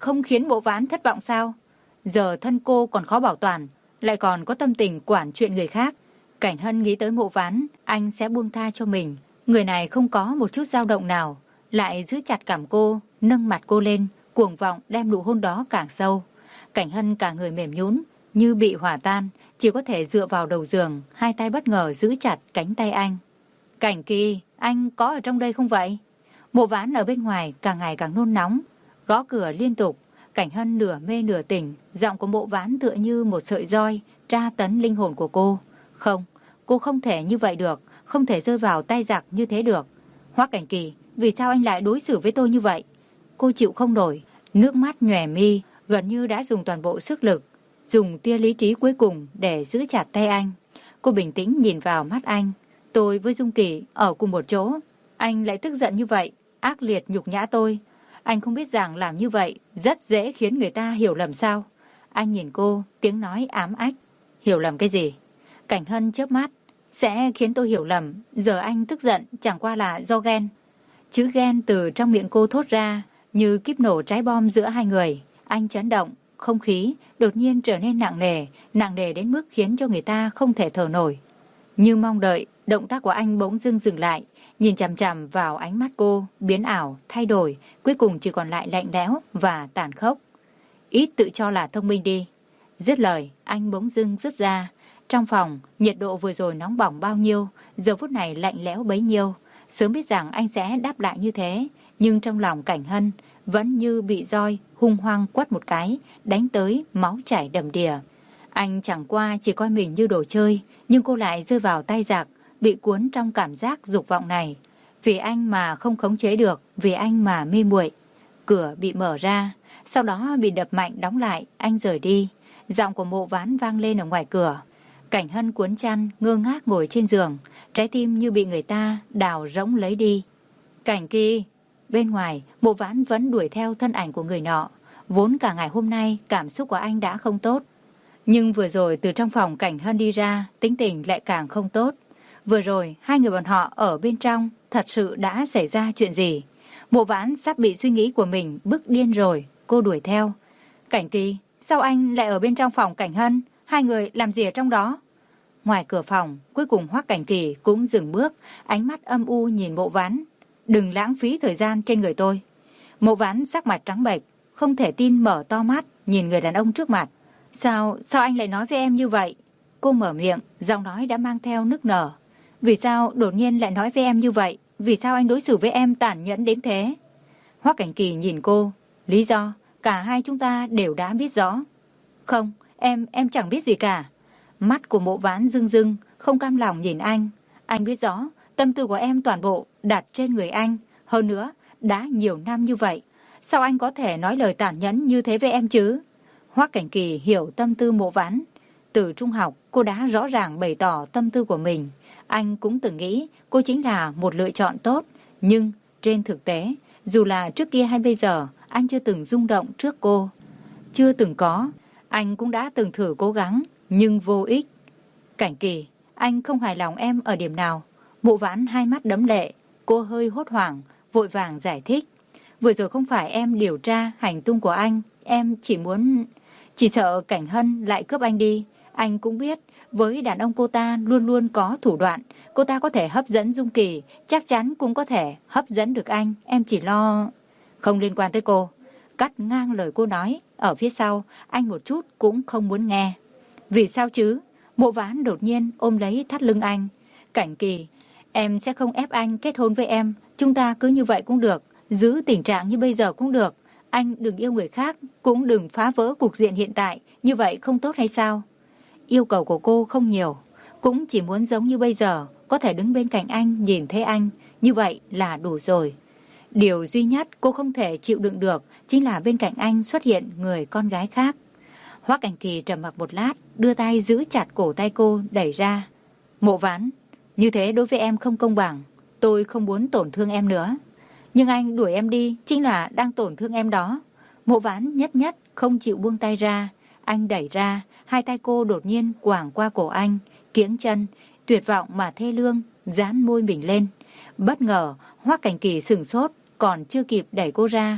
không khiến Mộ Ván thất vọng sao? Giờ thân cô còn khó bảo toàn, lại còn có tâm tình quản chuyện người khác. Cảnh Hân nghĩ tới Mộ Ván, anh sẽ buông tha cho mình. Người này không có một chút dao động nào, lại giữ chặt cằm cô, nâng mặt cô lên, cuồng vọng đem nụ hôn đó càng sâu. Cảnh Hân cả người mềm nhũn, như bị hỏa tan, chỉ có thể dựa vào đầu giường, hai tay bất ngờ giữ chặt cánh tay anh. Cảnh Kỳ, anh có ở trong đây không vậy? Mộ Ván ở bên ngoài càng ngày càng nôn nóng, gõ cửa liên tục. Cảnh Hân nửa mê nửa tỉnh, giọng của Mộ Ván tựa như một sợi roi tra tấn linh hồn của cô. Không, cô không thể như vậy được, không thể rơi vào tay giặc như thế được. Hoắc Cảnh Kỳ, vì sao anh lại đối xử với tôi như vậy? Cô chịu không nổi, nước mắt nhòe mi, gần như đã dùng toàn bộ sức lực, dùng tia lý trí cuối cùng để giữ chặt tay anh. Cô bình tĩnh nhìn vào mắt anh. Tôi với Dung Kỳ ở cùng một chỗ, anh lại tức giận như vậy, ác liệt nhục nhã tôi. Anh không biết rằng làm như vậy rất dễ khiến người ta hiểu lầm sao? Anh nhìn cô, tiếng nói ám ách. Hiểu lầm cái gì? Cảnh Hân chớp mắt. Sẽ khiến tôi hiểu lầm, giờ anh tức giận chẳng qua là do ghen. Chữ ghen từ trong miệng cô thốt ra, như kíp nổ trái bom giữa hai người. Anh chấn động, không khí đột nhiên trở nên nặng nề, nặng nề đến mức khiến cho người ta không thể thở nổi. Như mong đợi, động tác của anh bỗng dưng dừng lại, nhìn chằm chằm vào ánh mắt cô, biến ảo, thay đổi, cuối cùng chỉ còn lại lạnh lẽo và tàn khốc. Ít tự cho là thông minh đi. Dứt lời, anh bỗng dưng rứt ra. Trong phòng, nhiệt độ vừa rồi nóng bỏng bao nhiêu, giờ phút này lạnh lẽo bấy nhiêu. Sớm biết rằng anh sẽ đáp lại như thế, nhưng trong lòng Cảnh Hân vẫn như bị roi hung hăng quất một cái, đánh tới máu chảy đầm đìa. Anh chẳng qua chỉ coi mình như đồ chơi, nhưng cô lại rơi vào tay giặc, bị cuốn trong cảm giác dục vọng này. Vì anh mà không khống chế được, vì anh mà mê muội. Cửa bị mở ra, sau đó bị đập mạnh đóng lại, anh rời đi. Giọng của Mộ Ván vang lên ở ngoài cửa. Cảnh Hân cuốn chăn, ngơ ngác ngồi trên giường, trái tim như bị người ta đào rỗng lấy đi. Cảnh Kỳ, bên ngoài, Mộ Ván vẫn đuổi theo thân ảnh của người nọ. Vốn cả ngày hôm nay, cảm xúc của anh đã không tốt. Nhưng vừa rồi từ trong phòng Cảnh Hân đi ra, tính tình lại càng không tốt. Vừa rồi, hai người bọn họ ở bên trong, thật sự đã xảy ra chuyện gì? Mộ Ván sắp bị suy nghĩ của mình bức điên rồi, cô đuổi theo. Cảnh Kỳ, sao anh lại ở bên trong phòng Cảnh Hân? Hai người làm gì ở trong đó? Ngoài cửa phòng, cuối cùng Hoắc Cảnh Kỳ cũng dừng bước, ánh mắt âm u nhìn Mộ Ván. Đừng lãng phí thời gian trên người tôi. Mộ Ván sắc mặt trắng bệch, không thể tin mở to mắt, nhìn người đàn ông trước mặt. Sao, sao anh lại nói với em như vậy? Cô mở miệng, giọng nói đã mang theo nức nở. Vì sao đột nhiên lại nói với em như vậy? Vì sao anh đối xử với em tàn nhẫn đến thế? Hoắc Cảnh Kỳ nhìn cô. Lý do, cả hai chúng ta đều đã biết rõ. Không, em, em chẳng biết gì cả. Mắt của Mộ Ván rưng rưng, không cam lòng nhìn anh. Anh biết rõ, tâm tư của em toàn bộ đặt trên người anh. Hơn nữa, đã nhiều năm như vậy. Sao anh có thể nói lời tàn nhẫn như thế với em chứ? Hoắc Cảnh Kỳ hiểu tâm tư Mộ Ván. Từ trung học, cô đã rõ ràng bày tỏ tâm tư của mình. Anh cũng từng nghĩ cô chính là một lựa chọn tốt. Nhưng trên thực tế, dù là trước kia hay bây giờ, anh chưa từng rung động trước cô. Chưa từng có. Anh cũng đã từng thử cố gắng, nhưng vô ích. Cảnh Kỳ, anh không hài lòng em ở điểm nào? Mộ Ván hai mắt đẫm lệ. Cô hơi hốt hoảng, vội vàng giải thích. Vừa rồi không phải em điều tra hành tung của anh. Em chỉ muốn... Chỉ sợ Cảnh Hân lại cướp anh đi. Anh cũng biết, với đàn ông cô ta luôn luôn có thủ đoạn. Cô ta có thể hấp dẫn Dung Kỳ, chắc chắn cũng có thể hấp dẫn được anh. Em chỉ lo... Không liên quan tới cô. Cắt ngang lời cô nói. Ở phía sau, anh một chút cũng không muốn nghe. Vì sao chứ? Mộ Ván đột nhiên ôm lấy thắt lưng anh. Cảnh Kỳ, em sẽ không ép anh kết hôn với em. Chúng ta cứ như vậy cũng được. Giữ tình trạng như bây giờ cũng được. Anh đừng yêu người khác, cũng đừng phá vỡ cục diện hiện tại. Như vậy không tốt hay sao? Yêu cầu của cô không nhiều. Cũng chỉ muốn giống như bây giờ, có thể đứng bên cạnh anh, nhìn thấy anh. Như vậy là đủ rồi. Điều duy nhất cô không thể chịu đựng được chính là bên cạnh anh xuất hiện người con gái khác. Hoắc Cảnh Kỳ trầm mặc một lát, đưa tay giữ chặt cổ tay cô, đẩy ra. Mộ Ván, như thế đối với em không công bằng. Tôi không muốn tổn thương em nữa. Nhưng anh đuổi em đi chính là đang tổn thương em đó. Mộ Ván nhất nhất không chịu buông tay ra. Anh đẩy ra, hai tay cô đột nhiên quàng qua cổ anh, kiễng chân, tuyệt vọng mà thê lương, dán môi mình lên. Bất ngờ, Hoắc Cảnh Kỳ sửng sốt, còn chưa kịp đẩy cô ra.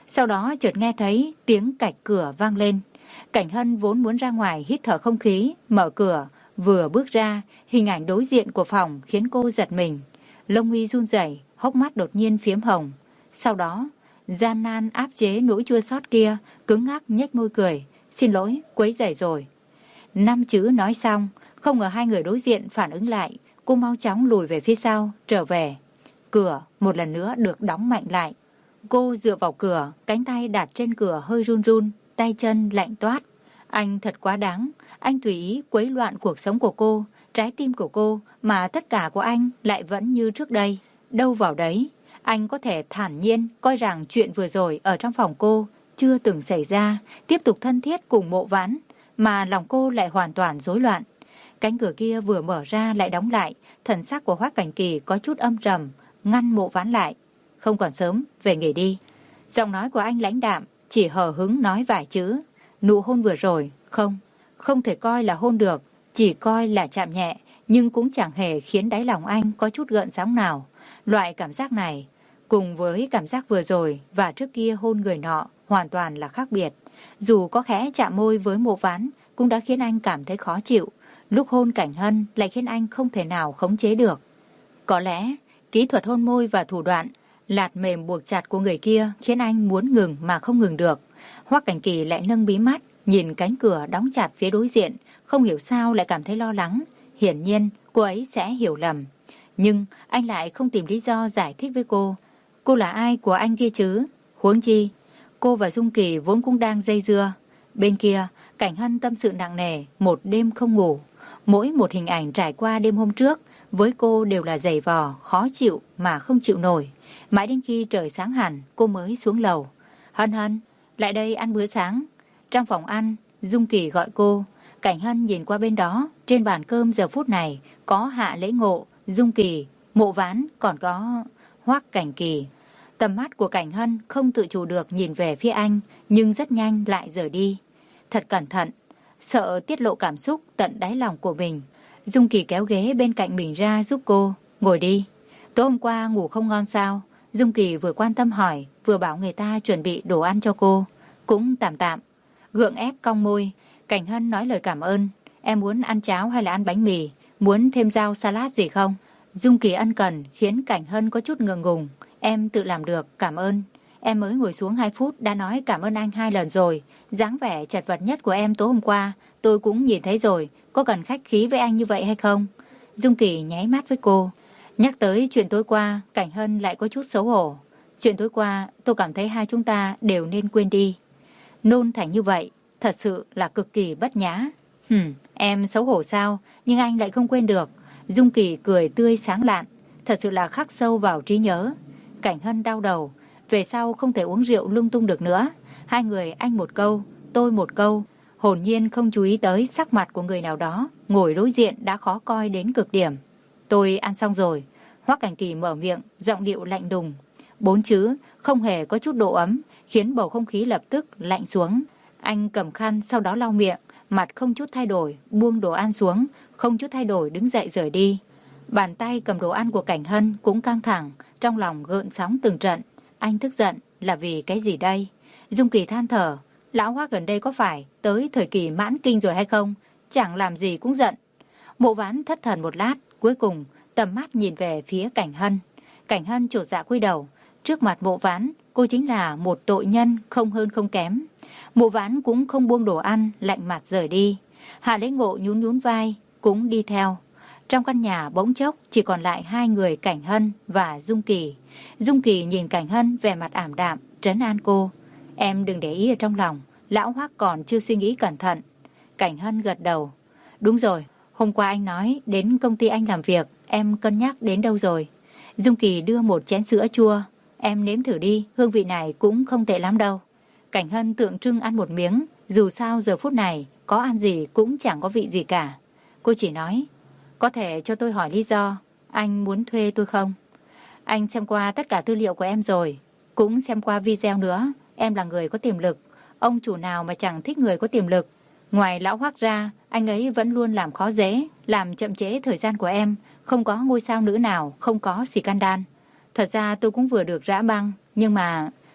Sau đó chợt nghe thấy tiếng cạch cửa vang lên. Cảnh Hân vốn muốn ra ngoài hít thở không khí, mở cửa, vừa bước ra, hình ảnh đối diện của phòng khiến cô giật mình. Lông mi run rẩy, hốc mắt đột nhiên phiếm hồng. Sau đó, gian nan áp chế nỗi chua xót kia, cứng ngắc nhếch môi cười. Xin lỗi, quấy rầy rồi. Năm chữ nói xong, không ngờ hai người đối diện phản ứng lại. Cô mau chóng lùi về phía sau, trở về. Cửa một lần nữa được đóng mạnh lại. Cô dựa vào cửa, cánh tay đặt trên cửa hơi run run, tay chân lạnh toát. Anh thật quá đáng, anh tùy ý quấy loạn cuộc sống của cô, trái tim của cô, mà tất cả của anh lại vẫn như trước đây. Đâu vào đấy, anh có thể thản nhiên coi rằng chuyện vừa rồi ở trong phòng cô chưa từng xảy ra, tiếp tục thân thiết cùng Mộ Vãn, mà lòng cô lại hoàn toàn rối loạn. Cánh cửa kia vừa mở ra lại đóng lại, thần sắc của Hoắc Cảnh Kỳ có chút âm trầm, ngăn Mộ Vãn lại. Không còn sớm, về nghỉ đi. Giọng nói của anh lãnh đạm, chỉ hờ hững nói vài chữ. Nụ hôn vừa rồi, không, không thể coi là hôn được, chỉ coi là chạm nhẹ, nhưng cũng chẳng hề khiến đáy lòng anh có chút gợn sóng nào. Loại cảm giác này, cùng với cảm giác vừa rồi và trước kia hôn người nọ, hoàn toàn là khác biệt. Dù có khẽ chạm môi với Mộ Vãn, cũng đã khiến anh cảm thấy khó chịu. Lúc hôn Cảnh Hân lại khiến anh không thể nào khống chế được. Có lẽ, kỹ thuật hôn môi và thủ đoạn lạt mềm buộc chặt của người kia khiến anh muốn ngừng mà không ngừng được. Hoắc Cảnh Kỳ lại nâng bí mắt, nhìn cánh cửa đóng chặt phía đối diện, không hiểu sao lại cảm thấy lo lắng. Hiển nhiên, cô ấy sẽ hiểu lầm. Nhưng anh lại không tìm lý do giải thích với cô. Cô là ai của anh kia chứ? Huống chi, cô và Dung Kỳ vốn cũng đang dây dưa. Bên kia, Cảnh Hân tâm sự nặng nề, một đêm không ngủ. Mỗi một hình ảnh trải qua đêm hôm trước, với cô đều là dày vò, khó chịu mà không chịu nổi. Mãi đến khi trời sáng hẳn, cô mới xuống lầu. Hân Hân, lại đây ăn bữa sáng. Trong phòng ăn, Dung Kỳ gọi cô. Cảnh Hân nhìn qua bên đó, trên bàn cơm giờ phút này có Hạ Lễ Ngộ, Dung Kỳ, Mộ Vãn, còn có Hoắc Cảnh Kỳ. Tầm mắt của Cảnh Hân không tự chủ được nhìn về phía anh, nhưng rất nhanh lại rời đi. Thật cẩn thận, sợ tiết lộ cảm xúc tận đáy lòng của mình. Dung Kỳ kéo ghế bên cạnh mình ra giúp cô. Ngồi đi. Tối hôm qua ngủ không ngon sao? Dung Kỳ vừa quan tâm hỏi, vừa bảo người ta chuẩn bị đồ ăn cho cô. Cũng tạm tạm. Gượng ép cong môi, Cảnh Hân nói lời cảm ơn. Em muốn ăn cháo hay là ăn bánh mì? Muốn thêm rau salad gì không? Dung Kỳ ân cần khiến Cảnh Hân có chút ngượng ngùng. Em tự làm được, cảm ơn. Em mới ngồi xuống hai phút đã nói cảm ơn anh hai lần rồi. Dáng vẻ chật vật nhất của em tối hôm qua tôi cũng nhìn thấy rồi. Có cần khách khí với anh như vậy hay không? Dung Kỳ nháy mắt với cô. Nhắc tới chuyện tối qua, Cảnh Hân lại có chút xấu hổ. Chuyện tối qua tôi cảm thấy hai chúng ta đều nên quên đi. Nôn thành như vậy, thật sự là cực kỳ bất nhã. Hừm, em xấu hổ sao? Nhưng anh lại không quên được. Dung Kỳ cười tươi sáng lạn, thật sự là khắc sâu vào trí nhớ. Cảnh Hân đau đầu, về sau không thể uống rượu lung tung được nữa. Hai người anh một câu, tôi một câu, hồn nhiên không chú ý tới sắc mặt của người nào đó ngồi đối diện đã khó coi đến cực điểm. Tôi ăn xong rồi. Hoắc Cảnh Kỳ mở miệng, giọng điệu lạnh đùng. Bốn chữ không hề có chút độ ấm, khiến bầu không khí lập tức lạnh xuống. Anh cầm khăn sau đó lau miệng, mặt không chút thay đổi, buông đồ ăn xuống, không chút thay đổi đứng dậy rời đi. Bàn tay cầm đồ ăn của Cảnh Hân cũng căng thẳng, trong lòng gợn sóng từng trận. Anh tức giận là vì cái gì đây? Dung Kỳ than thở, lão Hoắc gần đây có phải tới thời kỳ mãn kinh rồi hay không? Chẳng làm gì cũng giận. Mộ Vãn thất thần một lát, cuối cùng tầm mắt nhìn về phía Cảnh Hân. Cảnh Hân chột dạ cúi đầu, trước mặt Mộ Vãn, cô chính là một tội nhân không hơn không kém. Mộ Vãn cũng không buông đồ ăn, lạnh mặt rời đi. Hạ Lễ Ngộ nhún nhún vai, cũng đi theo. Trong căn nhà bỗng chốc chỉ còn lại hai người, Cảnh Hân và Dung Kỳ. Dung Kỳ nhìn Cảnh Hân vẻ mặt ảm đạm, trấn an cô. Em đừng để ý ở trong lòng, lão Hoắc còn chưa suy nghĩ cẩn thận. Cảnh Hân gật đầu. Đúng rồi, hôm qua anh nói đến công ty anh làm việc, em cân nhắc đến đâu rồi? Dung Kỳ đưa một chén sữa chua. Em nếm thử đi, hương vị này cũng không tệ lắm đâu. Cảnh Hân tượng trưng ăn một miếng, dù sao giờ phút này có ăn gì cũng chẳng có vị gì cả. Cô chỉ nói, có thể cho tôi hỏi lý do, anh muốn thuê tôi không? Anh xem qua tất cả tư liệu của em rồi, cũng xem qua video nữa. Em là người có tiềm lực, ông chủ nào mà chẳng thích người có tiềm lực. Ngoài lão Hoắc ra, anh ấy vẫn luôn làm khó dễ, làm chậm trễ thời gian của em. Không có ngôi sao nữ nào, không có scandal. Thật ra tôi cũng vừa được rã băng, nhưng mà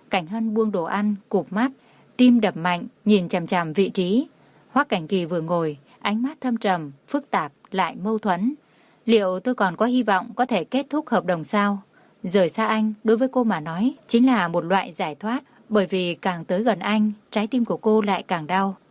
Cảnh Hân buông đồ ăn, cụp mắt, tim đập mạnh, nhìn chằm chằm vị trí. Hoắc Cảnh Kỳ vừa ngồi, ánh mắt thâm trầm, phức tạp, lại mâu thuẫn. Liệu tôi còn có hy vọng có thể kết thúc hợp đồng sao? Rời xa anh, đối với cô mà nói, chính là một loại giải thoát. Bởi vì càng tới gần anh, trái tim của cô lại càng đau.